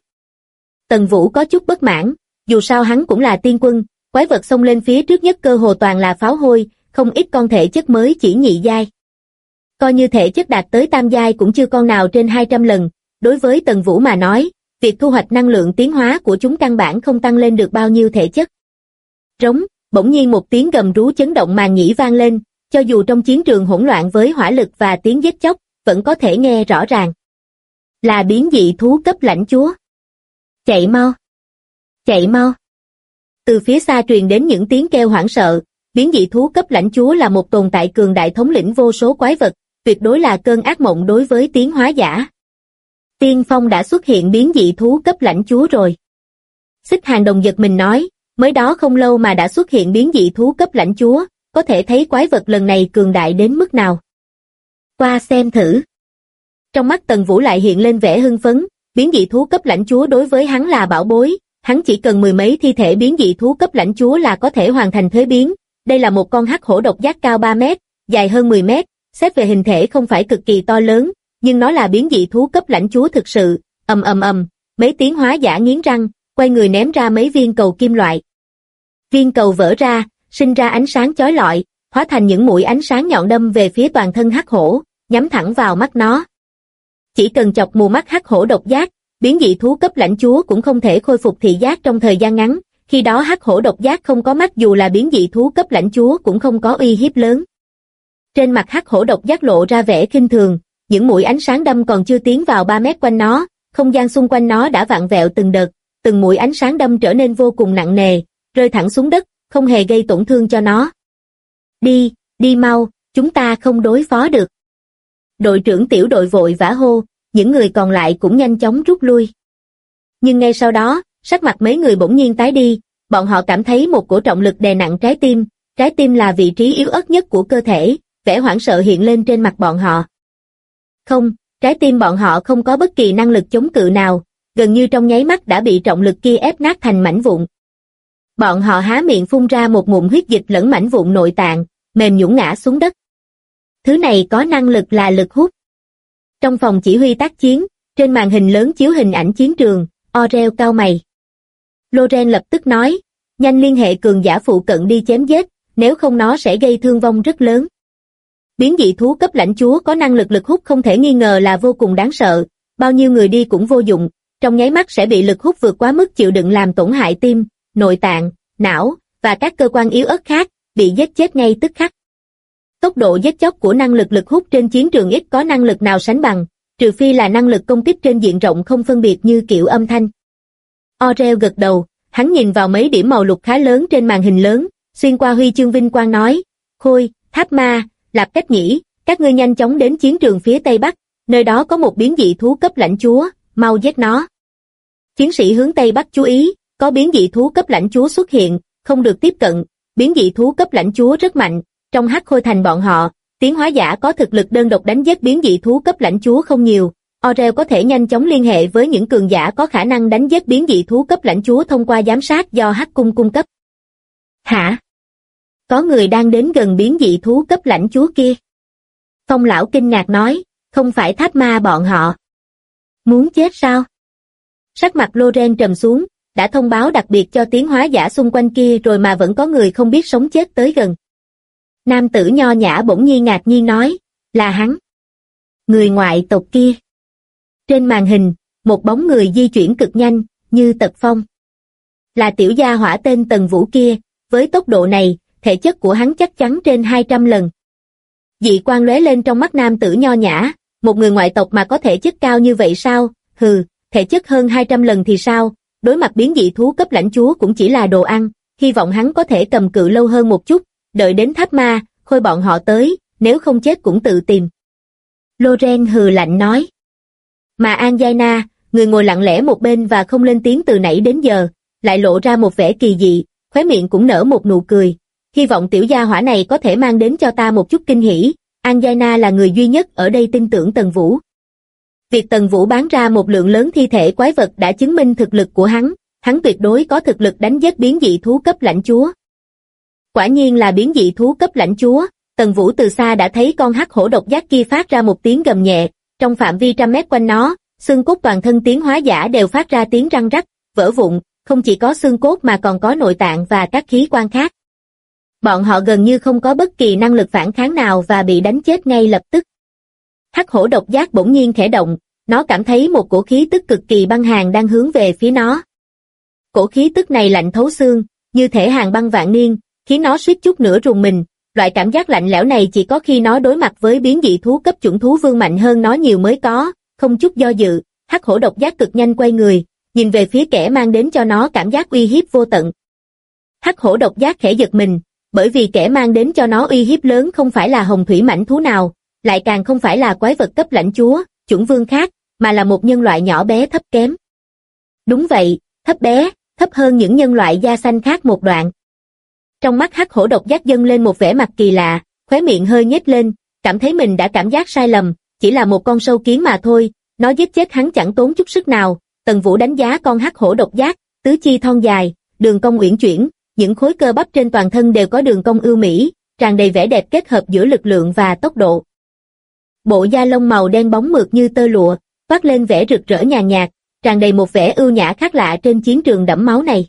Tần Vũ có chút bất mãn, dù sao hắn cũng là tiên quân, quái vật xông lên phía trước nhất cơ hồ toàn là pháo hôi, không ít con thể chất mới chỉ nhị giai. Coi như thể chất đạt tới tam giai cũng chưa con nào trên 200 lần, đối với Tần Vũ mà nói, việc thu hoạch năng lượng tiến hóa của chúng căn bản không tăng lên được bao nhiêu thể chất. Rống, bỗng nhiên một tiếng gầm rú chấn động màng nhĩ vang lên, cho dù trong chiến trường hỗn loạn với hỏa lực và tiếng giết chóc, vẫn có thể nghe rõ ràng. Là biến dị thú cấp lãnh chúa. Chạy mau! Chạy mau! Từ phía xa truyền đến những tiếng kêu hoảng sợ, biến dị thú cấp lãnh chúa là một tồn tại cường đại thống lĩnh vô số quái vật, tuyệt đối là cơn ác mộng đối với tiến hóa giả. Tiên phong đã xuất hiện biến dị thú cấp lãnh chúa rồi. Xích Hàng Đồng giật mình nói, mới đó không lâu mà đã xuất hiện biến dị thú cấp lãnh chúa, có thể thấy quái vật lần này cường đại đến mức nào. Qua xem thử. Trong mắt Tần Vũ lại hiện lên vẻ hưng phấn, biến dị thú cấp lãnh chúa đối với hắn là bảo bối, hắn chỉ cần mười mấy thi thể biến dị thú cấp lãnh chúa là có thể hoàn thành thuế biến. Đây là một con hắc hổ độc giác cao 3 mét, dài hơn 10 mét, xét về hình thể không phải cực kỳ to lớn, nhưng nó là biến dị thú cấp lãnh chúa thực sự. Mấy tiến hóa giả nghiến răng, quay người ném ra mấy viên cầu kim loại. Viên cầu vỡ ra, sinh ra ánh sáng chói lọi, hóa thành những mũi ánh sáng nhọn đâm về phía toàn thân hắc hổ, nhắm thẳng vào mắt nó. Chỉ cần chọc mù mắt hắc hổ độc giác, biến dị thú cấp lãnh chúa cũng không thể khôi phục thị giác trong thời gian ngắn, khi đó hắc hổ độc giác không có mắt dù là biến dị thú cấp lãnh chúa cũng không có uy hiếp lớn. Trên mặt hắc hổ độc giác lộ ra vẻ khinh thường, những mũi ánh sáng đâm còn chưa tiến vào 3 mét quanh nó, không gian xung quanh nó đã vặn vẹo từng đợt, từng mũi ánh sáng đâm trở nên vô cùng nặng nề, rơi thẳng xuống đất, không hề gây tổn thương cho nó. Đi mau, chúng ta không đối phó được. Đội trưởng tiểu đội vội vã hô, những người còn lại cũng nhanh chóng rút lui. Nhưng ngay sau đó, sắc mặt mấy người bỗng nhiên tái đi, bọn họ cảm thấy một cổ trọng lực đè nặng trái tim là vị trí yếu ớt nhất của cơ thể, vẻ hoảng sợ hiện lên trên mặt bọn họ. Không, trái tim bọn họ không có bất kỳ năng lực chống cự nào, gần như trong nháy mắt đã bị trọng lực kia ép nát thành mảnh vụn. Bọn họ há miệng phun ra một ngụm huyết dịch lẫn mảnh vụn nội tạng, mềm nhũn ngã xuống đất. Thứ này có năng lực là lực hút. Trong phòng chỉ huy tác chiến, trên màn hình lớn chiếu hình ảnh chiến trường, Orel cau mày. Loren lập tức nói, nhanh liên hệ cường giả phụ cận đi chém giết, nếu không nó sẽ gây thương vong rất lớn. Biến dị thú cấp lãnh chúa có năng lực lực hút không thể nghi ngờ là vô cùng đáng sợ, bao nhiêu người đi cũng vô dụng, trong nháy mắt sẽ bị lực hút vượt quá mức chịu đựng làm tổn hại tim, nội tạng, não, và các cơ quan yếu ớt khác, bị giết chết ngay tức khắc. Tốc độ giết chóc của năng lực lực hút trên chiến trường ít có năng lực nào sánh bằng, trừ phi là năng lực công kích trên diện rộng không phân biệt như kiểu âm thanh. Orel gật đầu, hắn nhìn vào mấy điểm màu lục khá lớn trên màn hình lớn, xuyên qua huy chương vinh quang nói, Khôi, Tháp Ma, Lạp Cách Nhĩ, các ngươi nhanh chóng đến chiến trường phía Tây Bắc, nơi đó có một biến dị thú cấp lãnh chúa, mau giết nó. Chiến sĩ hướng Tây Bắc chú ý, có biến dị thú cấp lãnh chúa xuất hiện, không được tiếp cận, biến dị thú cấp lãnh chúa rất mạnh, trong Hắc Khôi Thành bọn họ, tiến hóa giả có thực lực đơn độc đánh giết biến dị thú cấp lãnh chúa không nhiều. Orel có thể nhanh chóng liên hệ với những cường giả có khả năng đánh giết biến dị thú cấp lãnh chúa thông qua giám sát do Hắc Cung cung cấp. Hả? Có người đang đến gần biến dị thú cấp lãnh chúa kia. Phong lão kinh ngạc nói, không phải Tháp Ma bọn họ. Muốn chết sao? Sắc mặt Loren trầm xuống, đã thông báo đặc biệt cho tiến hóa giả xung quanh kia rồi mà vẫn có người không biết sống chết tới gần. Nam tử nho nhã bỗng nhiên ngạc nhiên nói, là hắn. Người ngoại tộc kia. Trên màn hình, một bóng người di chuyển cực nhanh, như tật phong. Là tiểu gia hỏa tên Tần Vũ kia, với tốc độ này, thể chất của hắn chắc chắn trên 200 lần. Dị quang lóe lên trong mắt nam tử nho nhã, một người ngoại tộc mà có thể chất cao như vậy sao? Hừ, thể chất hơn 200 lần thì sao? Đối mặt biến dị thú cấp lãnh chúa cũng chỉ là đồ ăn, hy vọng hắn có thể cầm cự lâu hơn một chút, đợi đến tháp ma, khôi bọn họ tới, nếu không chết cũng tự tìm. Loren hừ lạnh nói. Mà Anjaina, người ngồi lặng lẽ một bên và không lên tiếng từ nãy đến giờ, lại lộ ra một vẻ kỳ dị, khóe miệng cũng nở một nụ cười. Hy vọng tiểu gia hỏa này có thể mang đến cho ta một chút kinh hỉ. Anjaina là người duy nhất ở đây tin tưởng Tần Vũ. Việc Tần Vũ bán ra một lượng lớn thi thể quái vật đã chứng minh thực lực của hắn tuyệt đối có thực lực đánh giết biến dị thú cấp lãnh chúa. Quả nhiên là biến dị thú cấp lãnh chúa, Tần Vũ từ xa đã thấy con hắc hổ độc giác kia phát ra một tiếng gầm nhẹ, trong phạm vi trăm mét quanh nó, xương cốt toàn thân tiến hóa giả đều phát ra tiếng răng rắc, vỡ vụn, không chỉ có xương cốt mà còn có nội tạng và các khí quan khác. Bọn họ gần như không có bất kỳ năng lực phản kháng nào và bị đánh chết ngay lập tức. Hắc hổ độc giác bỗng nhiên khẽ động, nó cảm thấy một cổ khí tức cực kỳ băng hàn đang hướng về phía nó. Cổ khí tức này lạnh thấu xương, như thể hàn băng vạn niên, khiến nó suýt chút nữa rùng mình. Loại cảm giác lạnh lẽo này chỉ có khi nó đối mặt với biến dị thú cấp chủng thú vương mạnh hơn nó nhiều mới có. Không chút do dự, hắc hổ độc giác cực nhanh quay người, nhìn về phía kẻ mang đến cho nó cảm giác uy hiếp vô tận. Hắc hổ độc giác khẽ giật mình, bởi vì kẻ mang đến cho nó uy hiếp lớn không phải là hồng thủy mãnh thú nào, lại càng không phải là quái vật cấp lãnh chúa, chủng vương khác, mà là một nhân loại nhỏ bé thấp kém. Đúng vậy, thấp bé, thấp hơn những nhân loại da xanh khác một đoạn. Trong mắt hắc hổ độc giác dâng lên một vẻ mặt kỳ lạ, khóe miệng hơi nhếch lên, cảm thấy mình đã cảm giác sai lầm, chỉ là một con sâu kiến mà thôi, nó giết chết hắn chẳng tốn chút sức nào. Tần Vũ đánh giá con hắc hổ độc giác, tứ chi thon dài, đường cong uyển chuyển, những khối cơ bắp trên toàn thân đều có đường cong ưu mỹ, tràn đầy vẻ đẹp kết hợp giữa lực lượng và tốc độ. Bộ da lông màu đen bóng mượt như tơ lụa, toát lên vẻ rực rỡ nhàn nhạt, tràn đầy một vẻ ưu nhã khác lạ trên chiến trường đẫm máu này.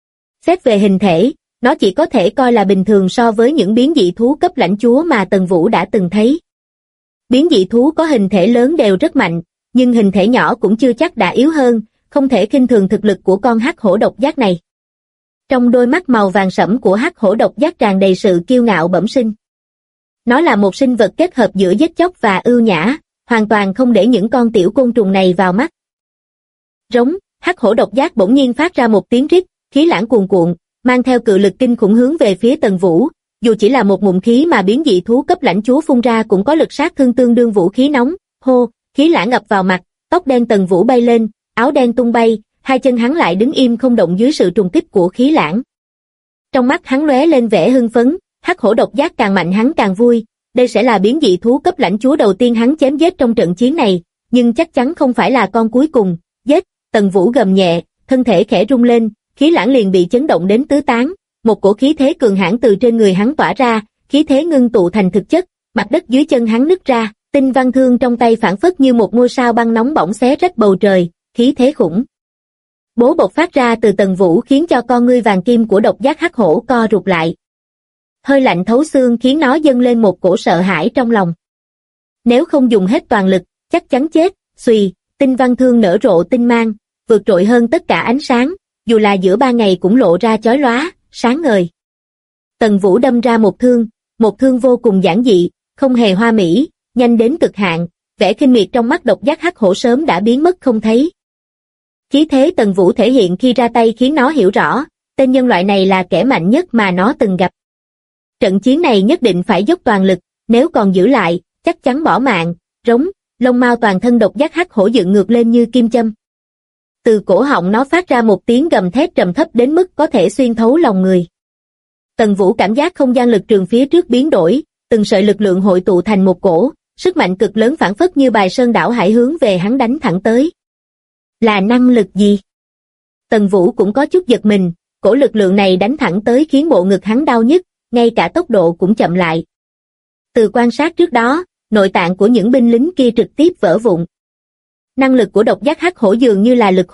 Xét về hình thể, nó chỉ có thể coi là bình thường so với những biến dị thú cấp lãnh chúa mà Tần Vũ đã từng thấy. Biến dị thú có hình thể lớn đều rất mạnh, nhưng hình thể nhỏ cũng chưa chắc đã yếu hơn, không thể khinh thường thực lực của con hắc hổ độc giác này. Trong đôi mắt màu vàng sẫm của hắc hổ độc giác tràn đầy sự kiêu ngạo bẩm sinh. Nó là một sinh vật kết hợp giữa giết chóc và ưu nhã, hoàn toàn không để những con tiểu côn trùng này vào mắt. Rống, hắc hổ độc giác bỗng nhiên phát ra một tiếng rít, khí lãng cuồn cuộn, mang theo cự lực kinh khủng hướng về phía Tần Vũ. Dù chỉ là một ngụm khí mà biến dị thú cấp lãnh chúa phun ra cũng có lực sát thương tương đương vũ khí nóng. Hô, khí lãng ập vào mặt, tóc đen Tần Vũ bay lên, áo đen tung bay, hai chân hắn lại đứng im không động dưới sự trùng kích của khí lãng. Trong mắt hắn lóe lên vẻ hưng phấn, hắc hổ độc giác càng mạnh hắn càng vui, đây sẽ là biến dị thú cấp lãnh chúa đầu tiên hắn chém giết trong trận chiến này, nhưng chắc chắn không phải là con cuối cùng. Giết, Tần Vũ gầm nhẹ, thân thể khẽ rung lên, khí lãng liền bị chấn động đến tứ tán, một cổ khí thế cường hãn từ trên người hắn tỏa ra, khí thế ngưng tụ thành thực chất, mặt đất dưới chân hắn nứt ra, tinh văn thương trong tay phảng phất như một ngôi sao băng nóng bỏng xé rách bầu trời, khí thế khủng bố bộc phát ra từ Tần Vũ khiến cho con ngươi vàng kim của độc giác hắc hổ co rụt lại. Hơi lạnh thấu xương khiến nó dâng lên một cổ sợ hãi trong lòng. Nếu không dùng hết toàn lực, chắc chắn chết. Xùy, tinh văn thương nở rộ tinh mang, vượt trội hơn tất cả ánh sáng, dù là giữa ban ngày cũng lộ ra chói lóa, sáng ngời. Tần Vũ đâm ra một thương vô cùng giản dị, không hề hoa mỹ, nhanh đến cực hạn, vẻ khinh miệt trong mắt độc giác hắc hổ sớm đã biến mất không thấy. Khí thế Tần Vũ thể hiện khi ra tay khiến nó hiểu rõ, tên nhân loại này là kẻ mạnh nhất mà nó từng gặp. Trận chiến này nhất định phải dốc toàn lực, nếu còn giữ lại, chắc chắn bỏ mạng. Rống, lông mao toàn thân độc giác hắc hổ dựng ngược lên như kim châm. Từ cổ họng nó phát ra một tiếng gầm thét trầm thấp đến mức có thể xuyên thấu lòng người. Tần Vũ cảm giác không gian lực trường phía trước biến đổi, từng sợi lực lượng hội tụ thành một cổ, sức mạnh cực lớn phảng phất như bài sơn đảo hải hướng về hắn đánh thẳng tới. Là năng lực gì? Tần Vũ cũng có chút giật mình, cổ lực lượng này đánh thẳng tới khiến bộ ngực hắn đau nhức, ngay cả tốc độ cũng chậm lại. Từ quan sát trước đó, nội tạng của những binh lính kia trực tiếp vỡ vụn. Năng lực của độc giác hắc hổ dường như là lực hút,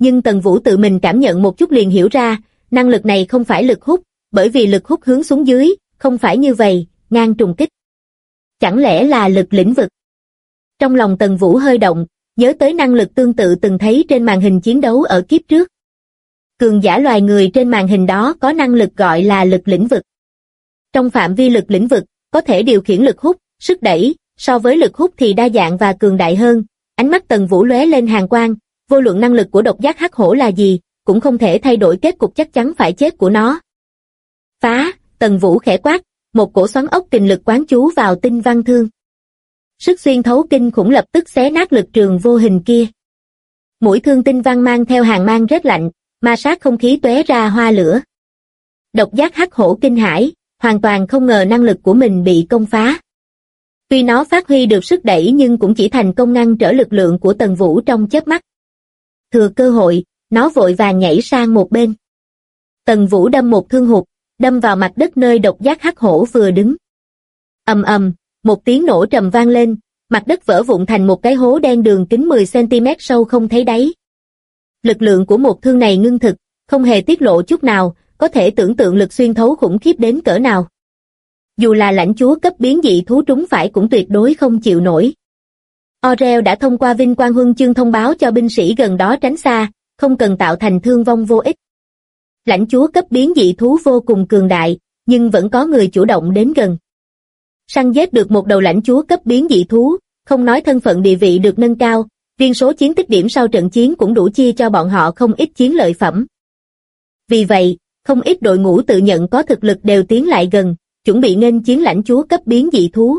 nhưng Tần Vũ tự mình cảm nhận một chút liền hiểu ra, năng lực này không phải lực hút, bởi vì lực hút hướng xuống dưới, không phải như vậy, ngang trùng kích. Chẳng lẽ là lực lĩnh vực? Trong lòng Tần Vũ hơi động, nhớ tới năng lực tương tự từng thấy trên màn hình chiến đấu ở kiếp trước. Cường giả loài người trên màn hình đó có năng lực gọi là lực lĩnh vực. Trong phạm vi lực lĩnh vực, có thể điều khiển lực hút, sức đẩy, so với lực hút thì đa dạng và cường đại hơn. Ánh mắt Tần Vũ lóe lên hàn quang, vô luận năng lực của độc giác hắc hổ là gì, cũng không thể thay đổi kết cục chắc chắn phải chết của nó. Phá, Tần Vũ khẽ quát, một cổ xoắn ốc kình lực quán chú vào tinh văn thương. Sức xuyên thấu kinh khủng lập tức xé nát lực trường vô hình kia. Mũi thương tinh văn mang theo hàng mang rét lạnh, ma sát không khí tóe ra hoa lửa. Độc giác hắc hổ kinh hãi, hoàn toàn không ngờ năng lực của mình bị công phá. Tuy nó phát huy được sức đẩy nhưng cũng chỉ thành công ngăn trở lực lượng của Tần Vũ trong chớp mắt. Thừa cơ hội, nó vội vàng nhảy sang một bên. Tần Vũ đâm một thương hụt, đâm vào mặt đất nơi độc giác hắc hổ vừa đứng. Ầm ầm, một tiếng nổ trầm vang lên, mặt đất vỡ vụn thành một cái hố đen đường kính 10 cm sâu không thấy đáy. Lực lượng của một thương này ngưng thực, không hề tiết lộ chút nào, có thể tưởng tượng lực xuyên thấu khủng khiếp đến cỡ nào. Dù là lãnh chúa cấp biến dị thú trúng phải cũng tuyệt đối không chịu nổi. Orel đã thông qua vinh quang huân chương thông báo cho binh sĩ gần đó tránh xa, không cần tạo thành thương vong vô ích. Lãnh chúa cấp biến dị thú vô cùng cường đại, nhưng vẫn có người chủ động đến gần. Săn giết được một đầu lãnh chúa cấp biến dị thú, không nói thân phận địa vị được nâng cao, riêng số chiến tích điểm sau trận chiến cũng đủ chia cho bọn họ không ít chiến lợi phẩm. Vì vậy, không ít đội ngũ tự nhận có thực lực đều tiến lại gần, chuẩn bị nghênh chiến lãnh chúa cấp biến dị thú.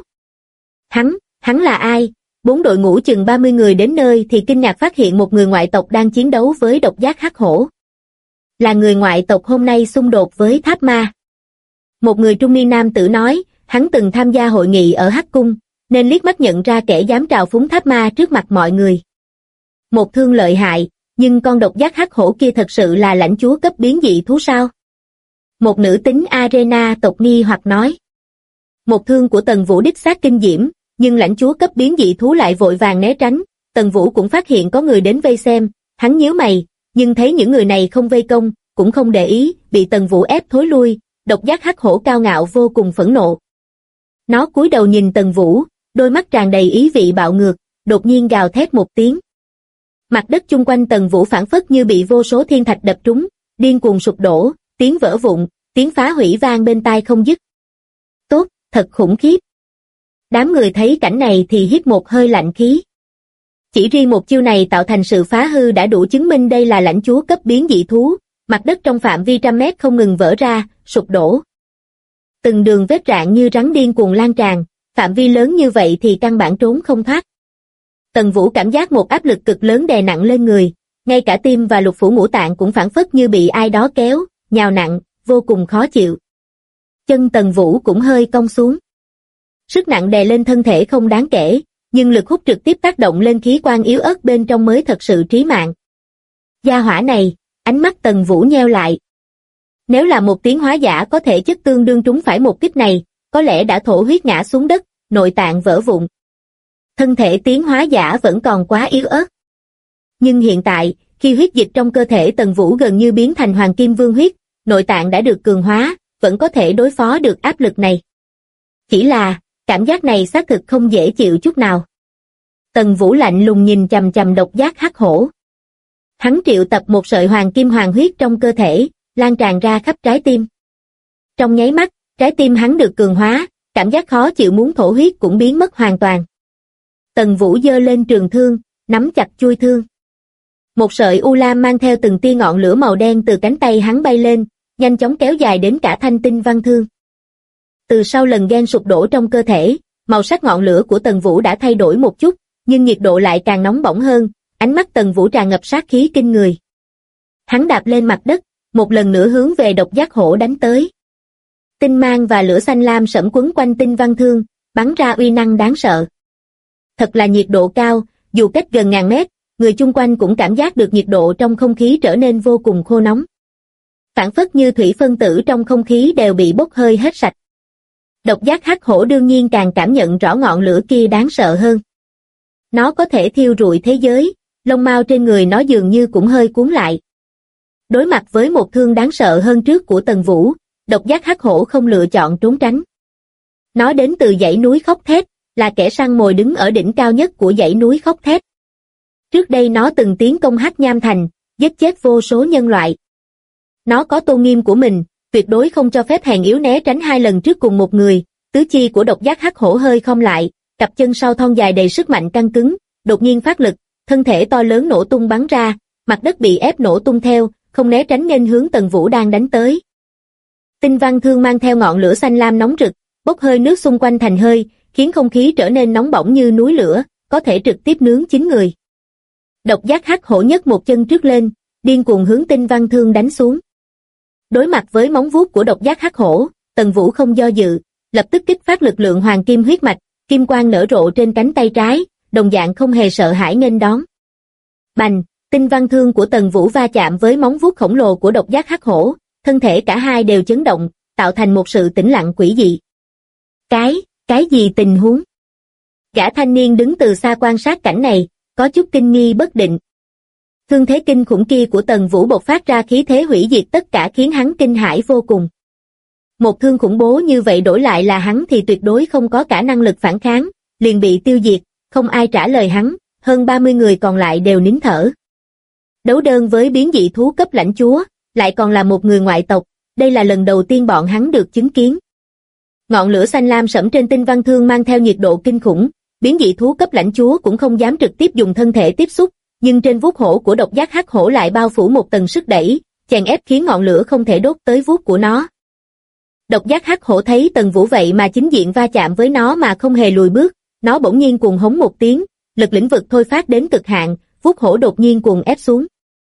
Hắn là ai? 4 đội ngũ chừng 30 người đến nơi thì kinh ngạc phát hiện một người ngoại tộc đang chiến đấu với độc giác hắc hổ. Là người ngoại tộc hôm nay xung đột với Tháp Ma. Một người trung niên nam tử nói, hắn từng tham gia hội nghị ở Hắc Cung, nên liếc mắt nhận ra kẻ dám trào phúng Tháp Ma trước mặt mọi người. Một thương lợi hại, nhưng con độc giác hắc hổ kia thật sự là lãnh chúa cấp biến dị thú sao? Một nữ tính Arena tộc nghi hoặc nói. Một thương của Tần Vũ đích xác kinh diễm, nhưng lãnh chúa cấp biến dị thú lại vội vàng né tránh. Tần Vũ cũng phát hiện có người đến vây xem, hắn nhíu mày, nhưng thấy những người này không vây công, cũng không để ý, bị Tần Vũ ép thối lui. Độc giác hắc hổ cao ngạo vô cùng phẫn nộ. Nó cúi đầu nhìn Tần Vũ, đôi mắt tràn đầy ý vị bạo ngược, đột nhiên gào thét một tiếng. Mặt đất chung quanh Tần Vũ phảng phất như bị vô số thiên thạch đập trúng, điên cuồng sụp đổ, tiếng vỡ vụn, tiếng phá hủy vang bên tai không dứt. Tốt, thật khủng khiếp. Đám người thấy cảnh này thì hít một hơi lạnh khí. Chỉ riêng một chiêu này tạo thành sự phá hư đã đủ chứng minh đây là lãnh chúa cấp biến dị thú, mặt đất trong phạm vi trăm mét không ngừng vỡ ra, sụp đổ. Từng đường vết rạn như rắn điên cuồng lan tràn, phạm vi lớn như vậy thì căn bản trốn không thoát. Tần Vũ cảm giác một áp lực cực lớn đè nặng lên người, ngay cả tim và lục phủ ngũ tạng cũng phảng phất như bị ai đó kéo, nhào nặng, vô cùng khó chịu. Chân Tần Vũ cũng hơi cong xuống. Sức nặng đè lên thân thể không đáng kể, nhưng lực hút trực tiếp tác động lên khí quan yếu ớt bên trong mới thật sự trí mạng. Gia hỏa này, ánh mắt Tần Vũ nheo lại. Nếu là một tiến hóa giả có thể chất tương đương trúng phải một kích này, có lẽ đã thổ huyết ngã xuống đất, nội tạng vỡ vụn. Thân thể tiến hóa giả vẫn còn quá yếu ớt. Nhưng hiện tại, khi huyết dịch trong cơ thể Tần Vũ gần như biến thành hoàng kim vương huyết, nội tạng đã được cường hóa, vẫn có thể đối phó được áp lực này. Chỉ là, cảm giác này xác thực không dễ chịu chút nào. Tần Vũ lạnh lùng nhìn chằm chằm độc giác hắc hổ. Hắn triệu tập một sợi hoàng kim hoàng huyết trong cơ thể, lan tràn ra khắp trái tim. Trong nháy mắt, trái tim hắn được cường hóa, cảm giác khó chịu muốn thổ huyết cũng biến mất hoàn toàn. Tần Vũ giơ lên trường thương, nắm chặt chuôi thương. Một sợi u lam mang theo từng tia ngọn lửa màu đen từ cánh tay hắn bay lên, nhanh chóng kéo dài đến cả thanh tinh văn thương. Từ sau lần gen sụp đổ trong cơ thể, màu sắc ngọn lửa của Tần Vũ đã thay đổi một chút, nhưng nhiệt độ lại càng nóng bỏng hơn, ánh mắt Tần Vũ tràn ngập sát khí kinh người. Hắn đạp lên mặt đất, một lần nữa hướng về độc giác hổ đánh tới. Tinh mang và lửa xanh lam sẫm quấn quanh tinh văn thương, bắn ra uy năng đáng sợ. Thật là nhiệt độ cao, dù cách gần ngàn mét, người chung quanh cũng cảm giác được nhiệt độ trong không khí trở nên vô cùng khô nóng. Phảng phất như thủy phân tử trong không khí đều bị bốc hơi hết sạch. Độc giác hắc hổ đương nhiên càng cảm nhận rõ ngọn lửa kia đáng sợ hơn. Nó có thể thiêu rụi thế giới, lông mao trên người nó dường như cũng hơi cuốn lại. Đối mặt với một thương đáng sợ hơn trước của Tần Vũ, độc giác hắc hổ không lựa chọn trốn tránh. Nó đến từ dãy núi Khóc Thét, là kẻ săn mồi đứng ở đỉnh cao nhất của dãy núi Khóc Thét. Trước đây nó từng tiến công Hắc Nham Thành, giết chết vô số nhân loại. Nó có tôn nghiêm của mình, tuyệt đối không cho phép hèn yếu né tránh 2 lần trước cùng một người. Tứ chi của độc giác hắc hổ hơi khom lại, cặp chân sau thon dài đầy sức mạnh căng cứng, đột nhiên phát lực, thân thể to lớn nổ tung bắn ra, mặt đất bị ép nổ tung theo, không né tránh nên hướng Tần Vũ đang đánh tới. Tinh văn thương mang theo ngọn lửa xanh lam nóng rực, bốc hơi nước xung quanh thành hơi, khiến không khí trở nên nóng bỏng như núi lửa, có thể trực tiếp nướng chín người. Độc giác hắc hổ nhấc một chân trước lên, điên cuồng hướng tinh văn thương đánh xuống. Đối mặt với móng vuốt của độc giác hắc hổ, Tần Vũ không do dự, lập tức kích phát lực lượng hoàng kim huyết mạch, kim quang nở rộ trên cánh tay trái, đồng dạng không hề sợ hãi nghênh đón. Bành, tinh văn thương của Tần Vũ va chạm với móng vuốt khổng lồ của độc giác hắc hổ, thân thể cả hai đều chấn động, tạo thành một sự tĩnh lặng quỷ dị. Cái gì tình huống? Gã thanh niên đứng từ xa quan sát cảnh này, có chút kinh nghi bất định. Thương thế kinh khủng kia của Tần Vũ bộc phát ra khí thế hủy diệt tất cả khiến hắn kinh hãi vô cùng. Một thương khủng bố như vậy đổi lại là hắn thì tuyệt đối không có cả năng lực phản kháng, liền bị tiêu diệt, không ai trả lời hắn, hơn 30 người còn lại đều nín thở. Đấu đơn với biến dị thú cấp lãnh chúa, lại còn là một người ngoại tộc, đây là lần đầu tiên bọn hắn được chứng kiến. Ngọn lửa xanh lam sẫm trên tinh văn thương mang theo nhiệt độ kinh khủng, biến dị thú cấp lãnh chúa cũng không dám trực tiếp dùng thân thể tiếp xúc, nhưng trên vuốt hổ của độc giác hắc hổ lại bao phủ một tầng sức đẩy, chèn ép khiến ngọn lửa không thể đốt tới vuốt của nó. Độc giác hắc hổ thấy Tần Vũ vậy mà chính diện va chạm với nó mà không hề lùi bước, nó bỗng nhiên cuồng hống một tiếng, lực lĩnh vực thôi phát đến cực hạn, vuốt hổ đột nhiên cuồng ép xuống.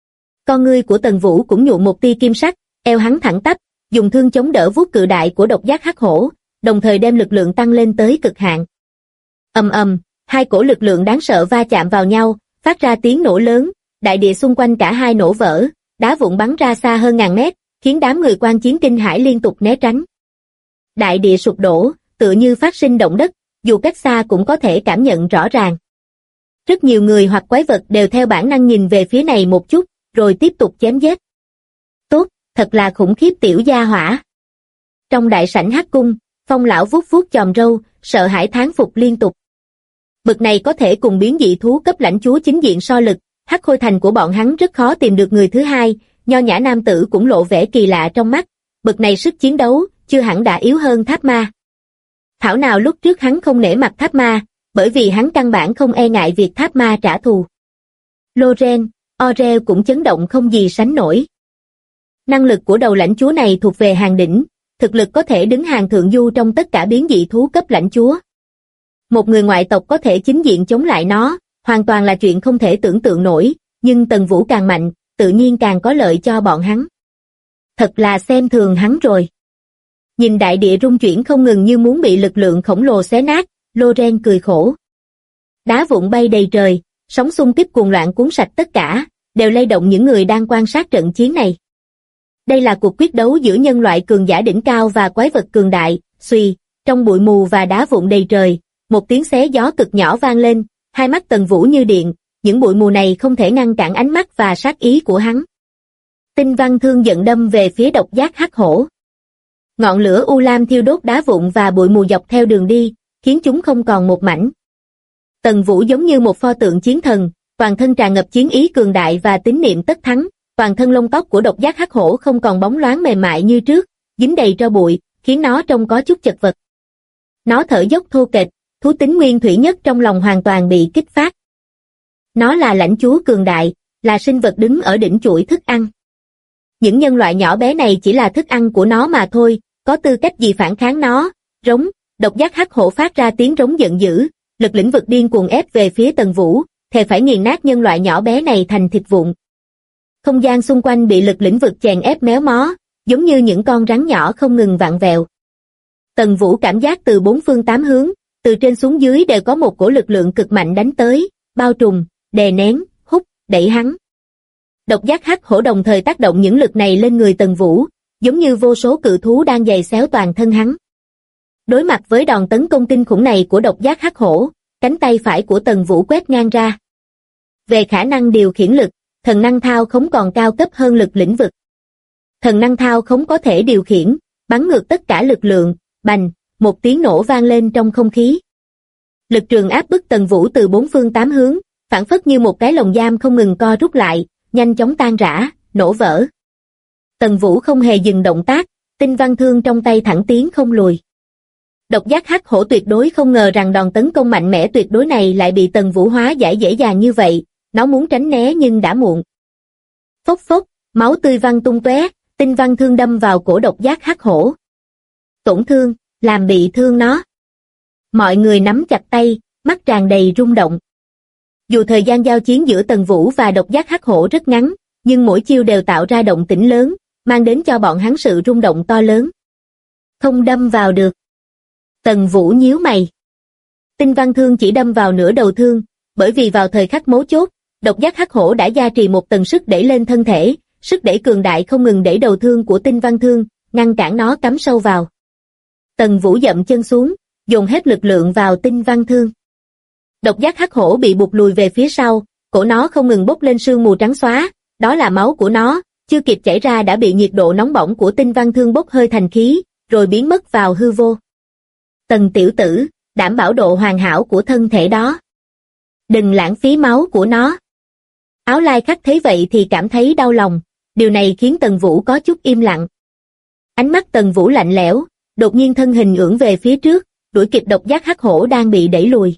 Con ngươi của Tần Vũ cũng nhuộm một tia kim sắc, eo hắn thẳng tắp, dùng thương chống đỡ vuốt cự đại của độc giác hắc hổ, đồng thời đem lực lượng tăng lên tới cực hạn. Ầm ầm, hai cổ lực lượng đáng sợ va chạm vào nhau, phát ra tiếng nổ lớn, đại địa xung quanh cả hai nổ vỡ, đá vụn bắn ra xa hơn ngàn mét, khiến đám người quan chiến kinh hãi liên tục né tránh. Đại địa sụp đổ, tựa như phát sinh động đất, dù cách xa cũng có thể cảm nhận rõ ràng. Rất nhiều người hoặc quái vật đều theo bản năng nhìn về phía này một chút, rồi tiếp tục chém giết. Tốt, thật là khủng khiếp tiểu gia hỏa. Trong đại sảnh Hắc Cung, Phong lão vuốt vuốt chòm râu, sợ hãi thán phục liên tục. Bực này có thể cùng biến dị thú cấp lãnh chúa chính diện so lực, Hắc Khôi Thành của bọn hắn rất khó tìm được người thứ hai, nho nhã nam tử cũng lộ vẻ kỳ lạ trong mắt, bực này sức chiến đấu, chưa hẳn đã yếu hơn Tháp Ma. Thảo nào lúc trước hắn không nể mặt Tháp Ma, bởi vì hắn căn bản không e ngại việc Tháp Ma trả thù. Loren, Orel cũng chấn động không gì sánh nổi. Năng lực của đầu lãnh chúa này thuộc về hàng đỉnh, thực lực có thể đứng hàng thượng du trong tất cả biến dị thú cấp lãnh chúa. Một người ngoại tộc có thể chính diện chống lại nó, hoàn toàn là chuyện không thể tưởng tượng nổi, nhưng Tần Vũ càng mạnh, tự nhiên càng có lợi cho bọn hắn. Thật là xem thường hắn rồi. Nhìn đại địa rung chuyển không ngừng như muốn bị lực lượng khổng lồ xé nát, Loren cười khổ. Đá vụn bay đầy trời, sóng xung kích cuồng loạn cuốn sạch tất cả, đều lay động những người đang quan sát trận chiến này. Đây là cuộc quyết đấu giữa nhân loại cường giả đỉnh cao và quái vật cường đại, xuy, trong bụi mù và đá vụn đầy trời, một tiếng xé gió cực nhỏ vang lên, hai mắt Tần Vũ như điện, những bụi mù này không thể ngăn cản ánh mắt và sát ý của hắn. Tinh văn thương giận đâm về phía độc giác hắc hổ. Ngọn lửa u lam thiêu đốt đá vụn và bụi mù dọc theo đường đi, khiến chúng không còn một mảnh. Tần Vũ giống như một pho tượng chiến thần, toàn thân tràn ngập chiến ý cường đại và tín niệm tất thắng, toàn thân lông tóc của độc giác hắc hổ không còn bóng loáng mềm mại như trước, dính đầy tro bụi, khiến nó trông có chút chật vật. Nó thở dốc thô kệch, thú tính nguyên thủy nhất trong lòng hoàn toàn bị kích phát. Nó là lãnh chúa cường đại, là sinh vật đứng ở đỉnh chuỗi thức ăn. Những nhân loại nhỏ bé này chỉ là thức ăn của nó mà thôi, có tư cách gì phản kháng nó, rống, độc giác hắc hổ phát ra tiếng rống giận dữ, lực lĩnh vực điên cuồng ép về phía Tần Vũ, thề phải nghiền nát nhân loại nhỏ bé này thành thịt vụn. Không gian xung quanh bị lực lĩnh vực chèn ép méo mó, giống như những con rắn nhỏ không ngừng vặn vẹo. Tần Vũ cảm giác từ bốn phương tám hướng, từ trên xuống dưới đều có một cổ lực lượng cực mạnh đánh tới, bao trùm, đè nén, hút, đẩy hắn. Độc giác hắc hổ đồng thời tác động những lực này lên người Tần Vũ, giống như vô số cự thú đang giày xéo toàn thân hắn. Đối mặt với đòn tấn công kinh khủng này của độc giác hắc hổ, cánh tay phải của Tần Vũ quét ngang ra. Về khả năng điều khiển lực, thần năng thao khống còn cao cấp hơn lực lĩnh vực. Thần năng thao khống có thể điều khiển, bắn ngược tất cả lực lượng, bành, một tiếng nổ vang lên trong không khí. Lực trường áp bức Tần Vũ từ bốn phương tám hướng, phảng phất như một cái lồng giam không ngừng co rút lại, nhanh chóng tan rã, nổ vỡ. Tần Vũ không hề dừng động tác, tinh văn thương trong tay thẳng tiến không lùi. Độc giác hắc hổ tuyệt đối không ngờ rằng đòn tấn công mạnh mẽ tuyệt đối này lại bị Tần Vũ hóa giải dễ dàng như vậy, nó muốn tránh né nhưng đã muộn. Phốc phốc, máu tươi văng tung tóe, tinh văn thương đâm vào cổ độc giác hắc hổ. Tổn thương, làm bị thương nó. Mọi người nắm chặt tay, mắt tràn đầy rung động. Dù thời gian giao chiến giữa Tần Vũ và độc giác hắc hổ rất ngắn, nhưng mỗi chiêu đều tạo ra động tĩnh lớn, mang đến cho bọn hắn sự rung động to lớn. Không đâm vào được. Tần Vũ nhíu mày. Tinh văn thương chỉ đâm vào nửa đầu thương, bởi vì vào thời khắc mấu chốt, độc giác hắc hổ đã gia trì một tầng sức đẩy lên thân thể, sức đẩy cường đại không ngừng đẩy đầu thương của tinh văn thương, ngăn cản nó cắm sâu vào. Tần Vũ dậm chân xuống, dồn hết lực lượng vào tinh văn thương. Độc giác hắc hổ bị buộc lùi về phía sau, cổ nó không ngừng bốc lên sương mù trắng xóa, đó là máu của nó, chưa kịp chảy ra đã bị nhiệt độ nóng bỏng của tinh văn thương bốc hơi thành khí, rồi biến mất vào hư vô. Tần tiểu tử, đảm bảo độ hoàn hảo của thân thể đó. Đừng lãng phí máu của nó. Áo lai khắc thấy vậy thì cảm thấy đau lòng, điều này khiến Tần Vũ có chút im lặng. Ánh mắt Tần Vũ lạnh lẽo, đột nhiên thân hình ưỡn về phía trước, đuổi kịp độc giác hắc hổ đang bị đẩy lùi.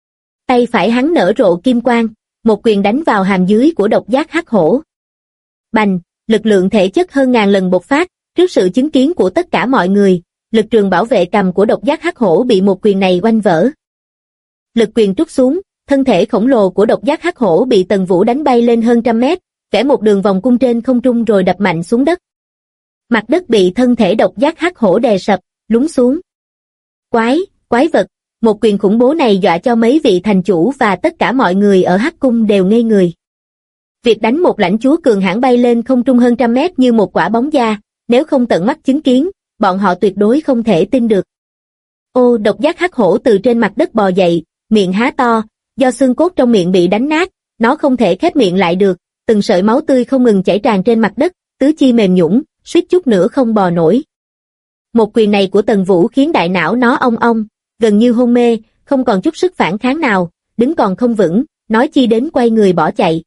Tay phải hắn nở rộ kim quang, một quyền đánh vào hàm dưới của độc giác hắc hổ. Bành, lực lượng thể chất hơn ngàn lần bộc phát, trước sự chứng kiến của tất cả mọi người, lực trường bảo vệ cầm của độc giác hắc hổ bị một quyền này oanh vỡ. Lực quyền trút xuống, thân thể khổng lồ của độc giác hắc hổ bị Tần Vũ đánh bay lên hơn trăm mét, vẽ một đường vòng cung trên không trung rồi đập mạnh xuống đất. Mặt đất bị thân thể độc giác hắc hổ đè sập, lún xuống. Quái vật, một quyền khủng bố này dọa cho mấy vị thành chủ và tất cả mọi người ở Hắc Cung đều ngây người. Việc đánh một lãnh chúa cường hãn bay lên không trung hơn trăm mét như một quả bóng da, nếu không tận mắt chứng kiến, bọn họ tuyệt đối không thể tin được. Ô, độc giác hắc hổ từ trên mặt đất bò dậy, miệng há to, do xương cốt trong miệng bị đánh nát, nó không thể khép miệng lại được, từng sợi máu tươi không ngừng chảy tràn trên mặt đất, tứ chi mềm nhũn, suýt chút nữa không bò nổi. Một quyền này của Tần Vũ khiến đại não nó ong ong, gần như hôn mê, không còn chút sức phản kháng nào, đứng còn không vững, nói chi đến quay người bỏ chạy.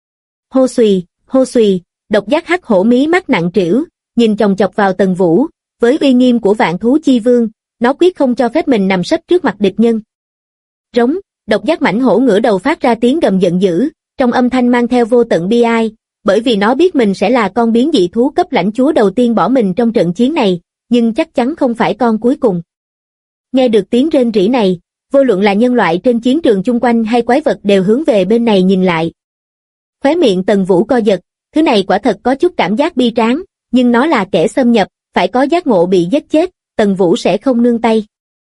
Hô xùy, độc giác hắc hổ mí mắt nặng trĩu, nhìn chòng chọc vào Tần Vũ, với uy nghiêm của vạn thú chi vương, nó quyết không cho phép mình nằm sấp trước mặt địch nhân. Rống, độc giác mãnh hổ ngửa đầu phát ra tiếng gầm giận dữ, trong âm thanh mang theo vô tận bi ai, bởi vì nó biết mình sẽ là con biến dị thú cấp lãnh chúa đầu tiên bỏ mình trong trận chiến này, nhưng chắc chắn không phải con cuối cùng. Nghe được tiếng rên rỉ này, vô luận là nhân loại trên chiến trường chung quanh hay quái vật đều hướng về bên này nhìn lại. Khóe miệng Tần Vũ co giật, thứ này quả thật có chút cảm giác bi tráng, nhưng nó là kẻ xâm nhập, phải có giác ngộ bị giết chết, Tần Vũ sẽ không nương tay.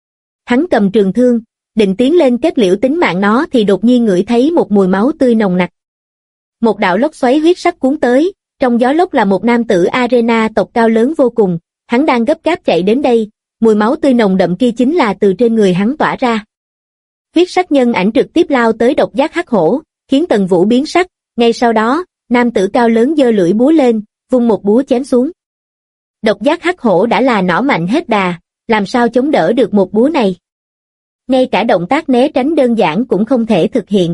Hắn cầm trường thương, định tiến lên kết liễu tính mạng nó thì đột nhiên ngửi thấy một mùi máu tươi nồng nặc. Một đạo lốc xoáy huyết sắc cuốn tới, trong gió lốc là một nam tử Arena tộc cao lớn vô cùng, hắn đang gấp gáp chạy đến đây, mùi máu tươi nồng đậm kia chính là từ trên người hắn tỏa ra. Huyết sắc nhân ảnh trực tiếp lao tới độc giác hắc hổ, khiến Tần Vũ biến sắc, ngay sau đó, nam tử cao lớn giơ lưỡi búa lên, vung một búa chém xuống. Độc giác hắc hổ đã là nỏ mạnh hết đà, làm sao chống đỡ được một búa này. Ngay cả động tác né tránh đơn giản cũng không thể thực hiện.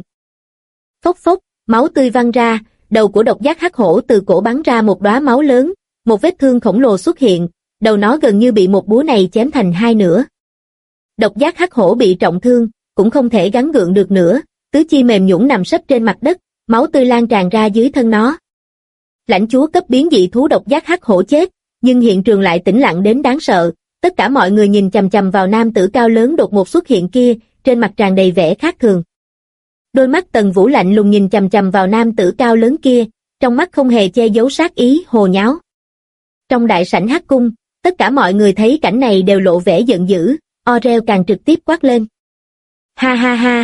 Phốc phốc, máu tươi văng ra, đầu của độc giác hắc hổ từ cổ bắn ra một đóa máu lớn, một vết thương khổng lồ xuất hiện, đầu nó gần như bị một búa này chém thành hai nửa. Độc giác hắc hổ bị trọng thương, cũng không thể gắng gượng được nữa, tứ chi mềm nhũn nằm sấp trên mặt đất, máu tươi lan tràn ra dưới thân nó. Lãnh chúa cấp biến dị thú độc giác hắc hổ chết, nhưng hiện trường lại tĩnh lặng đến đáng sợ, tất cả mọi người nhìn chằm chằm vào nam tử cao lớn đột ngột xuất hiện kia, trên mặt tràn đầy vẻ khác thường. Đôi mắt Tần Vũ lạnh lùng nhìn chằm chằm vào nam tử cao lớn kia, trong mắt không hề che giấu sát ý hồ nháo. Trong đại sảnh Hắc Cung, tất cả mọi người thấy cảnh này đều lộ vẻ giận dữ, Orel càng trực tiếp quát lên. Ha ha ha,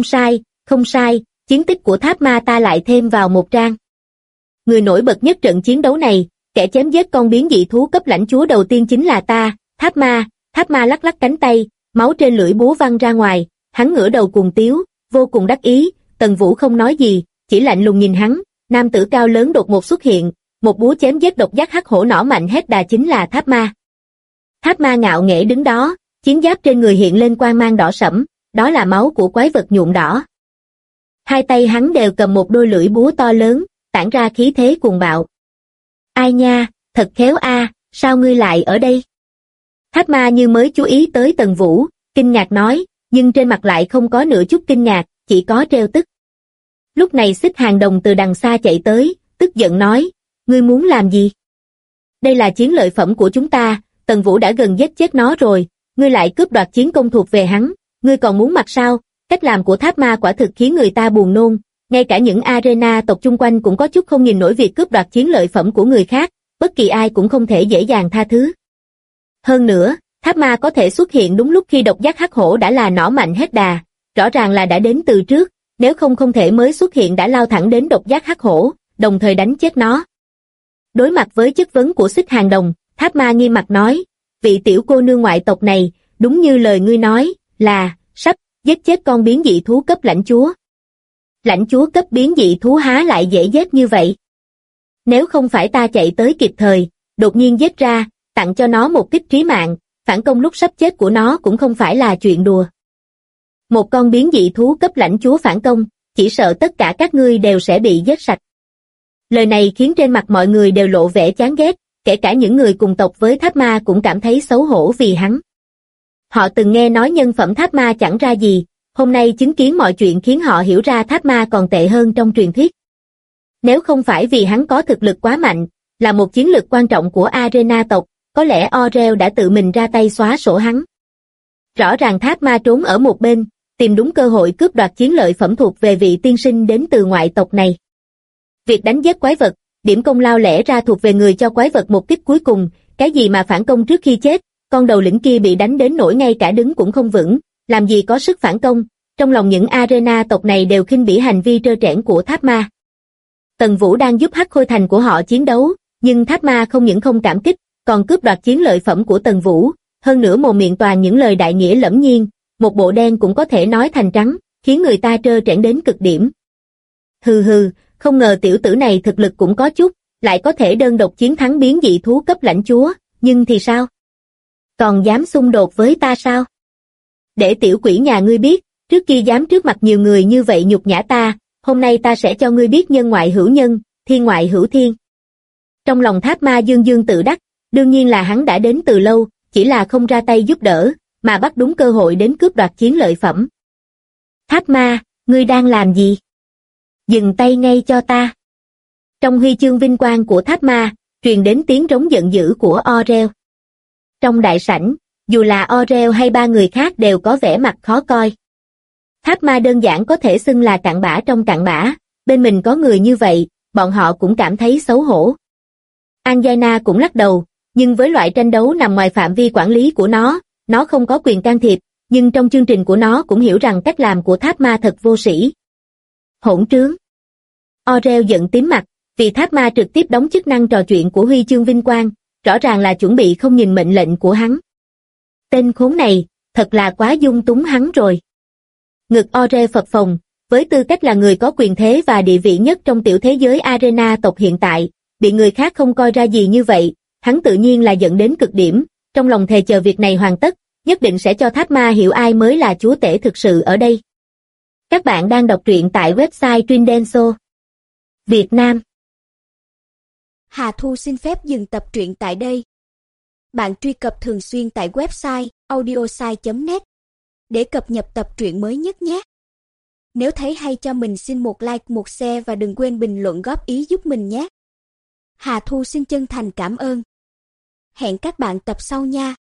không sai, chiến tích của Tháp Ma ta lại thêm vào một trang. Người nổi bật nhất trận chiến đấu này, kẻ chém giết con biến dị thú cấp lãnh chúa đầu tiên chính là ta, Tháp Ma lắc lắc cánh tay, máu trên lưỡi búa văng ra ngoài, hắn ngửa đầu cùng tiếu, vô cùng đắc ý, Tần Vũ không nói gì, chỉ lạnh lùng nhìn hắn. Nam tử cao lớn đột ngột xuất hiện, một búa chém giết độc giác hắc hổ nỏ mạnh hết đà chính là Tháp Ma. Tháp Ma ngạo nghễ đứng đó, chiến giáp trên người hiện lên quang mang đỏ sẫm, đó là máu của quái vật nhuộm đỏ. Hai tay hắn đều cầm một đôi lưỡi búa to lớn, tản ra khí thế cuồng bạo. Ai nha, thật khéo a, sao ngươi lại ở đây? Tháp Ma như mới chú ý tới Tần Vũ, kinh ngạc nói, nhưng trên mặt lại không có nửa chút kinh ngạc, chỉ có trêu tức. Lúc này Xích Hàng Đồng từ đằng xa chạy tới, tức giận nói, ngươi muốn làm gì? Đây là chiến lợi phẩm của chúng ta, Tần Vũ đã gần giết chết nó rồi, ngươi lại cướp đoạt chiến công thuộc về hắn, ngươi còn muốn mặt sao? Cách làm của Tháp Ma quả thực khiến người ta buồn nôn, ngay cả những arena tộc chung quanh cũng có chút không nhìn nổi việc cướp đoạt chiến lợi phẩm của người khác, bất kỳ ai cũng không thể dễ dàng tha thứ. Hơn nữa, Tháp Ma có thể xuất hiện đúng lúc khi độc giác hắc hổ đã là nỏ mạnh hết đà, rõ ràng là đã đến từ trước, nếu không thể mới xuất hiện đã lao thẳng đến độc giác hắc hổ, đồng thời đánh chết nó. Đối mặt với chất vấn của Xích Hàng Đồng, Tháp Ma nghiêm mặt nói, vị tiểu cô nương ngoại tộc này, đúng như lời ngươi nói, là, sắp, giết chết con biến dị thú cấp lãnh chúa. Lãnh chúa cấp biến dị thú há lại dễ giết như vậy? Nếu không phải ta chạy tới kịp thời, đột nhiên giết ra, tặng cho nó một kích trí mạng, phản công lúc sắp chết của nó cũng không phải là chuyện đùa. Một con biến dị thú cấp lãnh chúa phản công, chỉ sợ tất cả các ngươi đều sẽ bị giết sạch. Lời này khiến trên mặt mọi người đều lộ vẻ chán ghét, kể cả những người cùng tộc với Tháp Ma cũng cảm thấy xấu hổ vì hắn. Họ từng nghe nói nhân phẩm Tháp Ma chẳng ra gì, hôm nay chứng kiến mọi chuyện khiến họ hiểu ra Tháp Ma còn tệ hơn trong truyền thuyết. Nếu không phải vì hắn có thực lực quá mạnh, là một chiến lực quan trọng của arena tộc, có lẽ Orel đã tự mình ra tay xóa sổ hắn. Rõ ràng Tháp Ma trốn ở một bên, tìm đúng cơ hội cướp đoạt chiến lợi phẩm thuộc về vị tiên sinh đến từ ngoại tộc này. Việc đánh giết quái vật, điểm công lao lẽ ra thuộc về người cho quái vật một kích cuối cùng, cái gì mà phản công trước khi chết, con đầu lĩnh kia bị đánh đến nỗi ngay cả đứng cũng không vững, làm gì có sức phản công, trong lòng những arena tộc này đều khinh bỉ hành vi trơ trẽn của Tháp Ma. Tần Vũ đang giúp Hắc Khôi Thành của họ chiến đấu, nhưng Tháp Ma không những không cảm kích, còn cướp đoạt chiến lợi phẩm của Tần Vũ, hơn nữa mồm miệng toàn những lời đại nghĩa lẫm nhiên, một bộ đen cũng có thể nói thành trắng, khiến người ta trơ trẽn đến cực điểm. Hừ hừ, không ngờ tiểu tử này thực lực cũng có chút, lại có thể đơn độc chiến thắng biến dị thú cấp lãnh chúa, nhưng thì sao? Còn dám xung đột với ta sao? Để tiểu quỷ nhà ngươi biết, trước kia dám trước mặt nhiều người như vậy nhục nhã ta, hôm nay ta sẽ cho ngươi biết nhân ngoại hữu nhân, thiên ngoại hữu thiên. Trong lòng Tháp Ma dương dương tự đắc, đương nhiên là hắn đã đến từ lâu, chỉ là không ra tay giúp đỡ, mà bắt đúng cơ hội đến cướp đoạt chiến lợi phẩm. Tháp Ma, ngươi đang làm gì? Dừng tay ngay cho ta. Trong huy chương vinh quang của Tháp Ma, truyền đến tiếng rống giận dữ của Orel. Trong đại sảnh, dù là Orel hay ba người khác đều có vẻ mặt khó coi. Tháp Ma đơn giản có thể xưng là cặn bã trong cặn bã, bên mình có người như vậy, bọn họ cũng cảm thấy xấu hổ. Anjana cũng lắc đầu, nhưng với loại tranh đấu nằm ngoài phạm vi quản lý của nó không có quyền can thiệp, nhưng trong chương trình của nó cũng hiểu rằng cách làm của Tháp Ma thật vô sĩ. Hỗn trướng. Orel giận tím mặt, vì Tháp Ma trực tiếp đóng chức năng trò chuyện của huy chương vinh quang, rõ ràng là chuẩn bị không nhìn mệnh lệnh của hắn. Tên khốn này, thật là quá dung túng hắn rồi. Ngực Orel phập phồng, với tư cách là người có quyền thế và địa vị nhất trong tiểu thế giới arena tộc hiện tại, bị người khác không coi ra gì như vậy, hắn tự nhiên là giận đến cực điểm, trong lòng thề chờ việc này hoàn tất, nhất định sẽ cho Tháp Ma hiểu ai mới là chúa tể thực sự ở đây. Các bạn đang đọc truyện tại website Trindenso, Việt Nam. Hà Thu xin phép dừng tập truyện tại đây. Bạn truy cập thường xuyên tại website audiosai.net để cập nhật tập truyện mới nhất nhé. Nếu thấy hay cho mình xin một like, một share và đừng quên bình luận góp ý giúp mình nhé. Hà Thu xin chân thành cảm ơn. Hẹn các bạn tập sau nha.